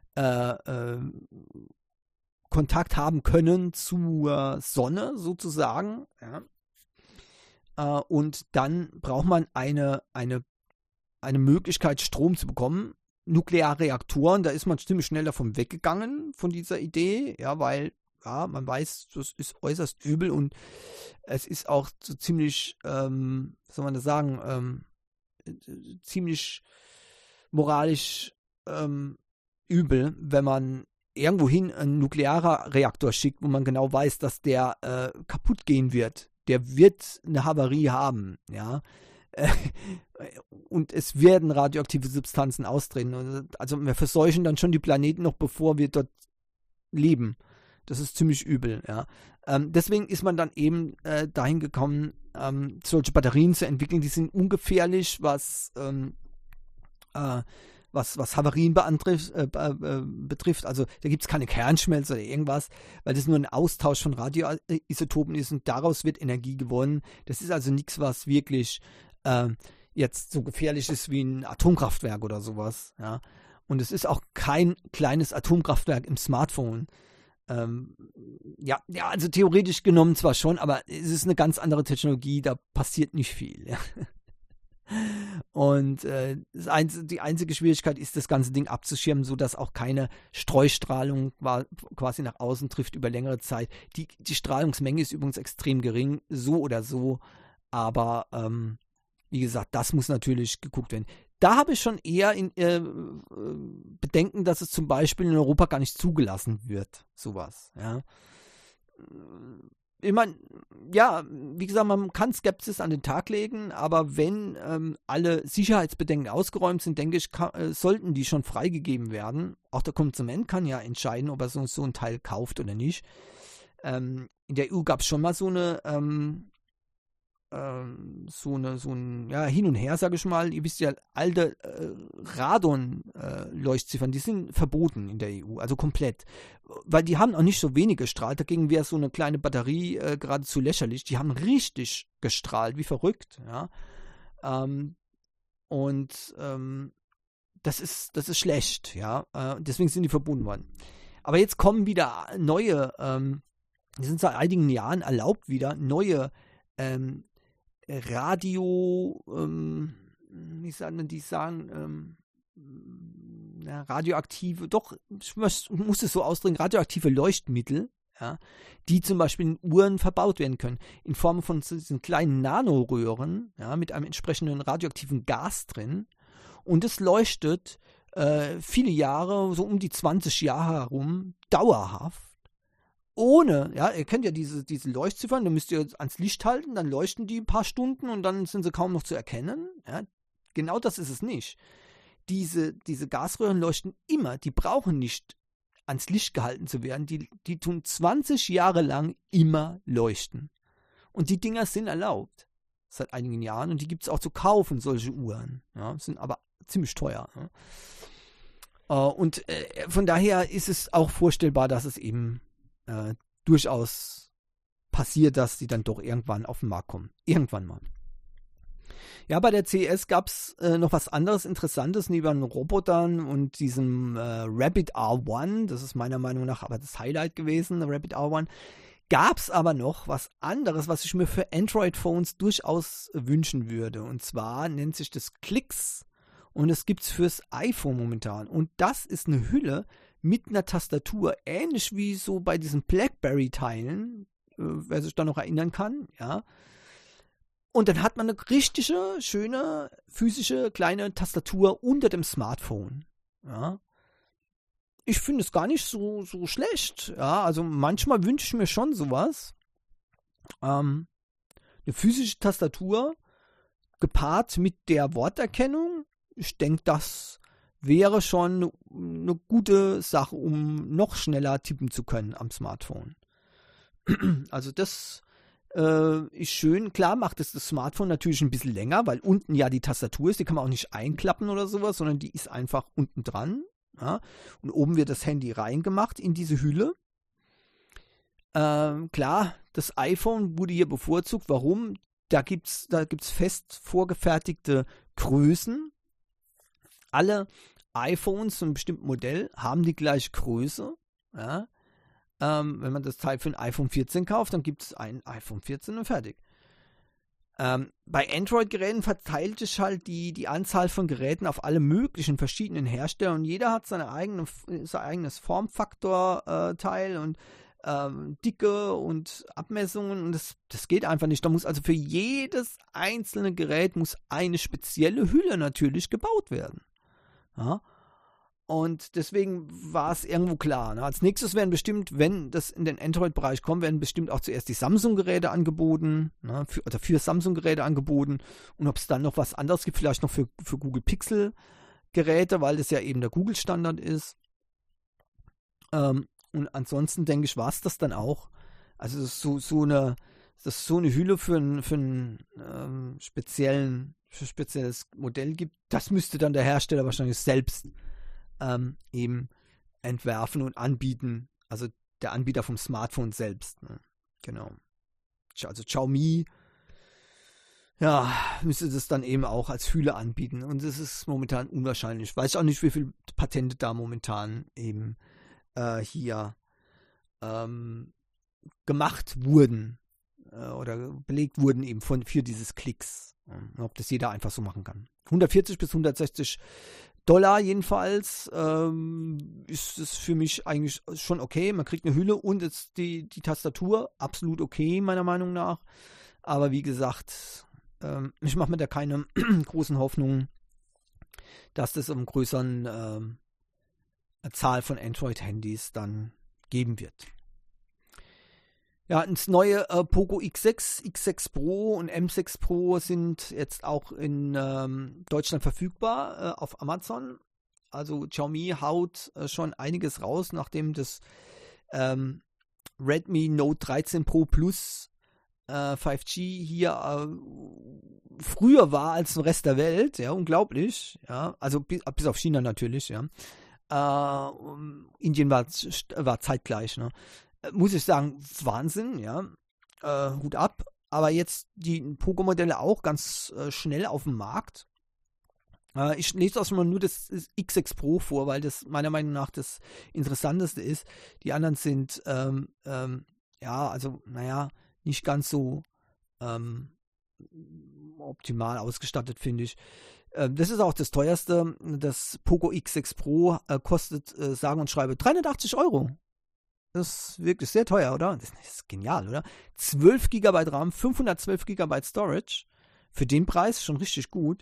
Kontakt haben können zur Sonne sozusagen. Ja. Und dann braucht man eine Möglichkeit, Strom zu bekommen. Nuklearreaktoren, da ist man ziemlich schnell davon weggegangen, von dieser Idee, ja, weil ja, man weiß, das ist äußerst übel und es ist auch so ziemlich, soll man das sagen, ziemlich moralisch übel, wenn man irgendwohin einen Nuklearreaktor schickt, wo man genau weiß, dass der kaputt gehen wird. Der wird eine Havarie haben, ja. Und es werden radioaktive Substanzen austreten. Also wir verseuchen dann schon die Planeten noch, bevor wir dort leben. Das ist ziemlich übel, ja. Deswegen ist man dann eben dahin gekommen, solche Batterien zu entwickeln. Die sind ungefährlich, was Havarien betrifft. Also da gibt es keine Kernschmelze oder irgendwas, weil das nur ein Austausch von Radioisotopen ist und daraus wird Energie gewonnen. Das ist also nichts, was wirklich jetzt so gefährlich ist wie ein Atomkraftwerk oder sowas. Ja. Und es ist auch kein kleines Atomkraftwerk im Smartphone. Also theoretisch genommen zwar schon, aber es ist eine ganz andere Technologie, da passiert nicht viel. Ja. Und die einzige Schwierigkeit ist, das ganze Ding abzuschirmen, sodass auch keine Streustrahlung quasi nach außen trifft über längere Zeit. Die Strahlungsmenge ist übrigens extrem gering, so oder so, aber wie gesagt, das muss natürlich geguckt werden. Da habe ich schon eher Bedenken, dass es zum Beispiel in Europa gar nicht zugelassen wird, sowas. Ja. Ich meine, ja, wie gesagt, man kann Skepsis an den Tag legen, aber wenn alle Sicherheitsbedenken ausgeräumt sind, denke ich, sollten die schon freigegeben werden. Auch der Konsument kann ja entscheiden, ob er so ein Teil kauft oder nicht. In der EU gab es schon mal so ein Hin und Her, sage ich mal. Ihr wisst ja, alte Radon-Leuchtziffern, die sind verboten in der EU, also komplett. Weil die haben auch nicht so wenig gestrahlt. Dagegen wäre so eine kleine Batterie geradezu lächerlich. Die haben richtig gestrahlt, wie verrückt. Ja? Das ist schlecht. Ja? Deswegen sind die verboten worden. Aber jetzt kommen wieder neue, die sind seit einigen Jahren erlaubt wieder, neue radioaktive, doch, ich muss es so ausdrücken, radioaktive Leuchtmittel, ja, die zum Beispiel in Uhren verbaut werden können, in Form von diesen kleinen Nanoröhren, ja, mit einem entsprechenden radioaktiven Gas drin. Und es leuchtet viele Jahre, so um die 20 Jahre herum, dauerhaft. Ohne, ja, ihr kennt ja diese Leuchtziffern, da müsst ihr ans Licht halten, dann leuchten die ein paar Stunden und dann sind sie kaum noch zu erkennen. Ja, genau das ist es nicht. Diese Gasröhren leuchten immer, die brauchen nicht ans Licht gehalten zu werden, die tun 20 Jahre lang immer leuchten. Und die Dinger sind erlaubt, seit einigen Jahren, und die gibt es auch zu kaufen, solche Uhren. Ja, sind aber ziemlich teuer. Ja. Von daher ist es auch vorstellbar, dass es eben durchaus passiert, dass die dann doch irgendwann auf den Markt kommen. Irgendwann mal. Ja, bei der CES gab es noch was anderes Interessantes neben Robotern und diesem Rabbit R1. Das ist meiner Meinung nach aber das Highlight gewesen, der Rabbit R1. Gab es aber noch was anderes, was ich mir für Android-Phones durchaus wünschen würde. Und zwar nennt sich das Clicks und es gibt es fürs iPhone momentan. Und das ist eine Hülle mit einer Tastatur, ähnlich wie so bei diesen BlackBerry-Teilen, wer sich da noch erinnern kann, ja. Und dann hat man eine richtige, schöne, physische, kleine Tastatur unter dem Smartphone, ja. Ich finde es gar nicht so schlecht, ja. Also manchmal wünsche ich mir schon sowas. Eine physische Tastatur gepaart mit der Worterkennung. Ich denke, das wäre schon eine gute Sache, um noch schneller tippen zu können am Smartphone. Also das ist schön. Klar macht es das Smartphone natürlich ein bisschen länger, weil unten ja die Tastatur ist. Die kann man auch nicht einklappen oder sowas, sondern die ist einfach unten dran. Ja? Und oben wird das Handy reingemacht in diese Hülle. Klar, das iPhone wurde hier bevorzugt. Warum? Da gibt's fest vorgefertigte Größen. Alle iPhones zu einem bestimmten Modell haben die gleiche Größe. Ja? Wenn man das Teil für ein iPhone 14 kauft, dann gibt es ein iPhone 14 und fertig. Bei Android-Geräten verteilt sich halt die Anzahl von Geräten auf alle möglichen verschiedenen Hersteller und jeder hat sein eigenes Formfaktor-Teil und Dicke und Abmessungen und das geht einfach nicht. Da muss also für jedes einzelne Gerät muss eine spezielle Hülle natürlich gebaut werden. Ja? Und deswegen war es irgendwo klar. Ne? Als nächstes werden bestimmt, wenn das in den Android-Bereich kommt, werden bestimmt auch zuerst die Samsung-Geräte angeboten, ne? für Samsung-Geräte angeboten. Und ob es dann noch was anderes gibt, vielleicht noch für Google Pixel-Geräte, weil das ja eben der Google-Standard ist. Und ansonsten denke ich, war es das dann auch. Also das ist dass es so eine Hülle für ein spezielles Modell gibt, das müsste dann der Hersteller wahrscheinlich selbst eben entwerfen und anbieten. Also der Anbieter vom Smartphone selbst. Ne? Genau. Also Xiaomi, ja, müsste das dann eben auch als Hülle anbieten. Und das ist momentan unwahrscheinlich. Weiß ich auch nicht, wie viele Patente da momentan eben hier gemacht wurden oder belegt wurden eben für dieses Klicks. Ob das jeder einfach so machen kann. 140 bis 160 Dollar jedenfalls ist es für mich eigentlich schon okay. Man kriegt eine Hülle und jetzt die Tastatur, absolut okay, meiner Meinung nach. Aber wie gesagt, ich mache mir da keine großen Hoffnungen, dass das im größeren Zahl von Android-Handys dann geben wird. Ja, das neue Poco X6, X6 Pro und M6 Pro sind jetzt auch in Deutschland verfügbar auf Amazon. Also Xiaomi haut schon einiges raus, nachdem das Redmi Note 13 Pro Plus 5G hier früher war als im Rest der Welt. Ja, unglaublich. Ja, also bis auf China natürlich. Ja, Indien war zeitgleich. Ne? Muss ich sagen, Wahnsinn, ja, Hut ab, aber jetzt die Poco-Modelle auch ganz schnell auf dem Markt. Ich lese auch schon mal nur das X6 Pro vor, weil das meiner Meinung nach das Interessanteste ist. Die anderen sind, ja, also, naja, nicht ganz so optimal ausgestattet, finde ich. Das ist auch das teuerste. Das Poco X6 Pro kostet, sage und schreibe, 380 Euro. Das ist wirklich sehr teuer, oder? Das ist genial, oder? 12 GB RAM, 512 GB Storage. Für den Preis schon richtig gut.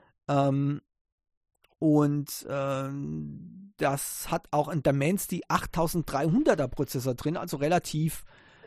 Das hat auch ein Dimensity 8300er Prozessor drin, also relativ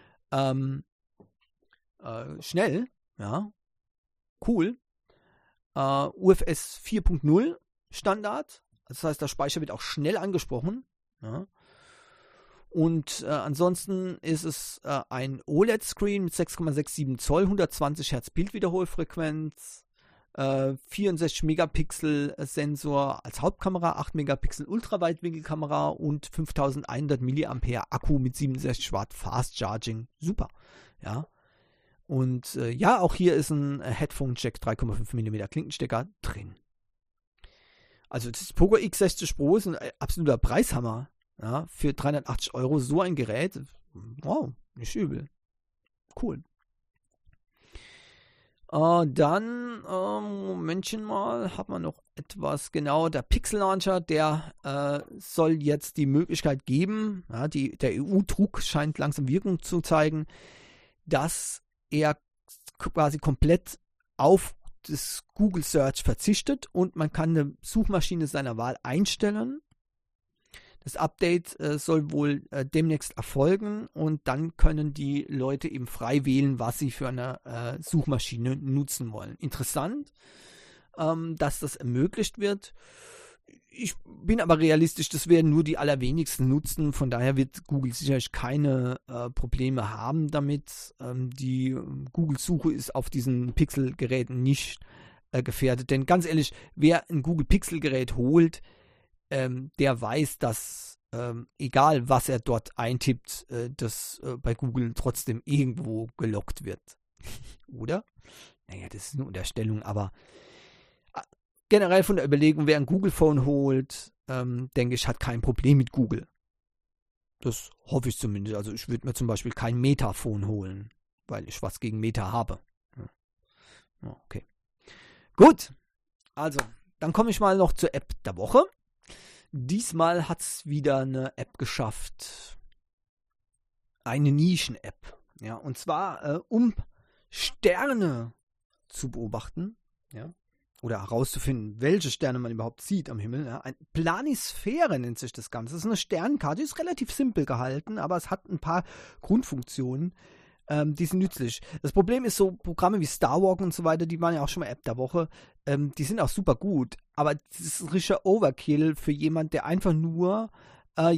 schnell. Ja, cool. UFS 4.0 Standard. Das heißt, der Speicher wird auch schnell angesprochen. Ja. Und ansonsten ist es ein OLED-Screen mit 6,67 Zoll, 120 Hertz Bildwiederholfrequenz, 64 Megapixel Sensor als Hauptkamera, 8 Megapixel Ultraweitwinkelkamera und 5100 mAh Akku mit 67 Watt Fast Charging. Super, ja. Und ja, auch hier ist ein Headphone-Jack 3,5 mm Klinkenstecker drin. Also das Poco X60 Pro ist ein absoluter Preishammer. Ja, für 380 Euro so ein Gerät, wow, nicht übel. Cool. Dann, Momentchen mal, hat man noch etwas, genau, der Pixel Launcher, der soll jetzt die Möglichkeit geben, ja, der EU-Druck scheint langsam Wirkung zu zeigen, dass er quasi komplett auf das Google Search verzichtet und man kann eine Suchmaschine seiner Wahl einstellen. Das Update soll wohl demnächst erfolgen und dann können die Leute eben frei wählen, was sie für eine Suchmaschine nutzen wollen. Interessant, dass das ermöglicht wird. Ich bin aber realistisch, das werden nur die allerwenigsten nutzen. Von daher wird Google sicherlich keine Probleme haben damit. Die Google-Suche ist auf diesen Pixel-Geräten nicht gefährdet. Denn ganz ehrlich, wer ein Google-Pixel-Gerät holt, der weiß, dass egal was er dort eintippt, das bei Google trotzdem irgendwo gelockt wird. Oder? Naja, das ist eine Unterstellung, aber generell von der Überlegung, wer ein Google-Phone holt, denke ich, hat kein Problem mit Google. Das hoffe ich zumindest. Also ich würde mir zum Beispiel kein Meta-Phone holen, weil ich was gegen Meta habe. Ja, okay. Gut, also dann komme ich mal noch zur App der Woche. Diesmal hat es wieder eine App geschafft. Eine Nischen-App. Ja, und zwar, um Sterne zu beobachten. Ja, oder herauszufinden, welche Sterne man überhaupt sieht am Himmel. Ja. Ein Planisphäre nennt sich das Ganze. Das ist eine Sternenkarte, die ist relativ simpel gehalten, aber es hat ein paar Grundfunktionen, die sind nützlich. Das Problem ist, so Programme wie Starwalk und so weiter, die waren ja auch schon mal App der Woche, die sind auch super gut, aber das ist ein richtiger Overkill für jemand, der einfach nur jetzt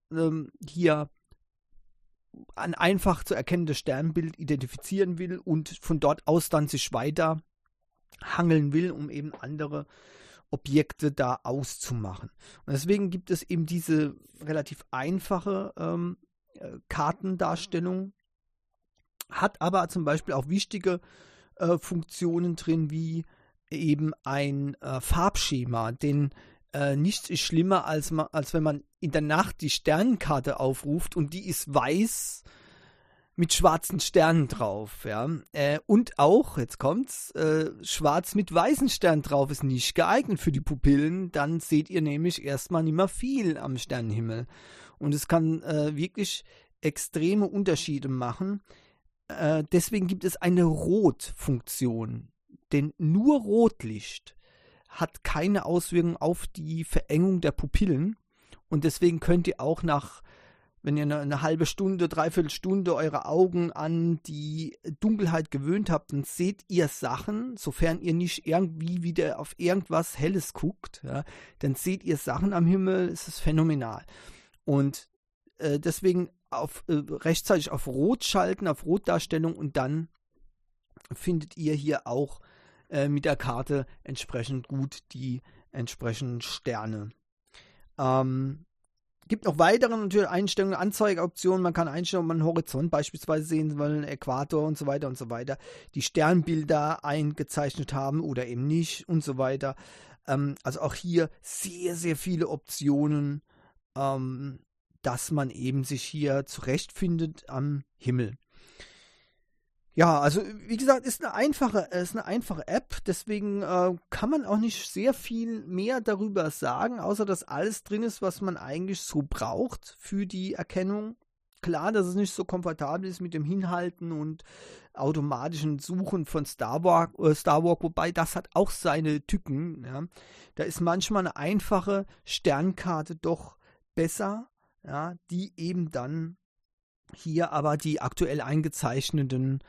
hier ein einfach zu erkennendes Sternbild identifizieren will und von dort aus dann sich weiter hangeln will, um eben andere Objekte da auszumachen. Und deswegen gibt es eben diese relativ einfache Kartendarstellung, hat aber zum Beispiel auch wichtige Funktionen drin, wie eben ein Farbschema, denn nichts ist schlimmer, als wenn man in der Nacht die Sternenkarte aufruft und die ist weiß mit schwarzen Sternen drauf. Ja? Und auch, jetzt kommt's, schwarz mit weißen Sternen drauf ist nicht geeignet für die Pupillen. Dann seht ihr nämlich erstmal nicht mehr viel am Sternenhimmel. Und es kann wirklich extreme Unterschiede machen. Deswegen gibt es eine Rotfunktion. Denn nur Rotlicht hat keine Auswirkung auf die Verengung der Pupillen. Und deswegen könnt ihr auch wenn ihr eine halbe Stunde, dreiviertel Stunde eure Augen an die Dunkelheit gewöhnt habt, dann seht ihr Sachen, sofern ihr nicht irgendwie wieder auf irgendwas Helles guckt, ja, dann seht ihr Sachen am Himmel, es ist phänomenal. Und deswegen rechtzeitig auf Rot schalten, auf Rotdarstellung und dann findet ihr hier auch mit der Karte entsprechend gut die entsprechenden Sterne. Gibt noch weitere natürlich Einstellungen, Anzeigeoptionen. Man kann einstellen, ob man einen Horizont beispielsweise sehen will, einen Äquator und so weiter und so weiter. Die Sternbilder eingezeichnet haben oder eben nicht und so weiter. Also auch hier sehr, sehr viele Optionen, dass man eben sich hier zurechtfindet am Himmel. Ja, also wie gesagt, ist eine einfache App, deswegen kann man auch nicht sehr viel mehr darüber sagen, außer dass alles drin ist, was man eigentlich so braucht für die Erkennung. Klar, dass es nicht so komfortabel ist mit dem Hinhalten und automatischen Suchen von Starwalk, wobei das hat auch seine Tücken. Ja. Da ist manchmal eine einfache Sternkarte doch besser, ja, die eben dann hier aber die aktuell eingezeichneten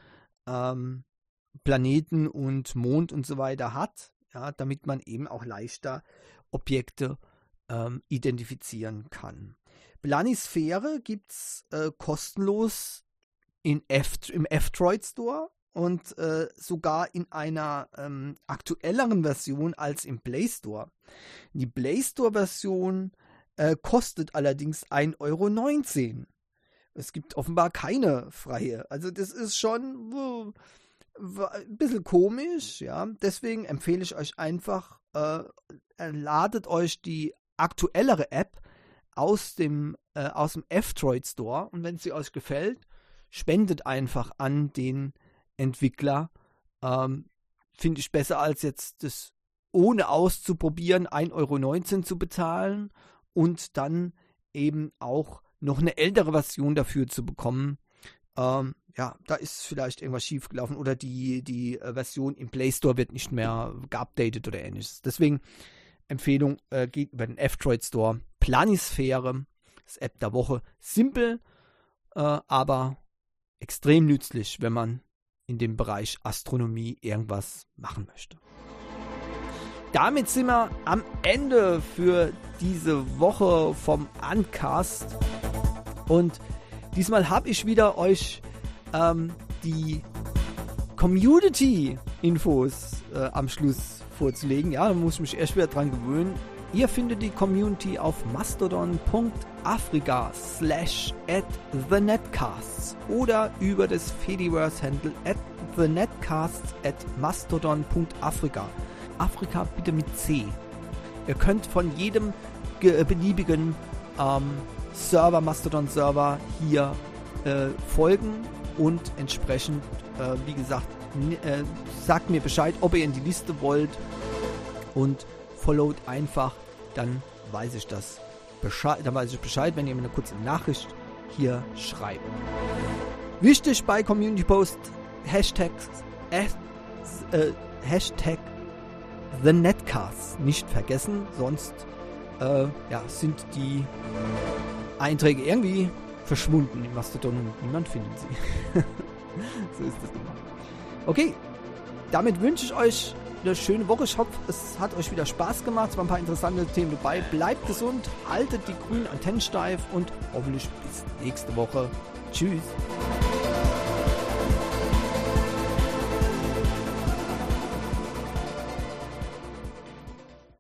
Planeten und Mond und so weiter hat, ja, damit man eben auch leichter Objekte identifizieren kann. Planisphäre gibt es kostenlos im F-Droid Store und sogar in einer aktuelleren Version als im Play Store. Die Play Store Version kostet allerdings 1,19 €. Es gibt offenbar keine freie. Also das ist schon ein bisschen komisch, ja. Deswegen empfehle ich euch einfach, ladet euch die aktuellere App aus dem F-Droid Store und wenn sie euch gefällt, spendet einfach an den Entwickler. Finde ich besser, als jetzt das ohne auszuprobieren 1,19 € zu bezahlen und dann eben auch noch eine ältere Version dafür zu bekommen. Ja, da ist vielleicht irgendwas schiefgelaufen oder die Version im Play Store wird nicht mehr geupdatet oder ähnliches. Deswegen Empfehlung, geht über den F-Droid Store. Planisphäre, das App der Woche. Simpel, aber extrem nützlich, wenn man in dem Bereich Astronomie irgendwas machen möchte. Damit sind wir am Ende für diese Woche vom Uncast. Und diesmal habe ich wieder euch die Community-Infos am Schluss vorzulegen. Ja, da muss ich mich erst wieder dran gewöhnen. Ihr findet die Community auf mastodon.africa/@thenetcasts oder über das Fediverse-Handle @thenetcasts@mastodon.africa. Afrika bitte mit C. Ihr könnt von jedem beliebigen Server, Mastodon-Server hier folgen und entsprechend, wie gesagt, sagt mir Bescheid, ob ihr in die Liste wollt und followt einfach, dann weiß ich das Bescheid, wenn ihr mir eine kurze Nachricht hier schreibt. Wichtig bei Community Post Hashtag TheNetcasts nicht vergessen, sonst sind die Einträge irgendwie verschwunden im Mastodon und niemand findet sie. So ist das immer. Okay, damit wünsche ich euch eine schöne Woche. Ich hoffe, es hat euch wieder Spaß gemacht. Es waren ein paar interessante Themen dabei. Bleibt gesund, haltet die grünen Antennen steif und hoffentlich bis nächste Woche. Tschüss.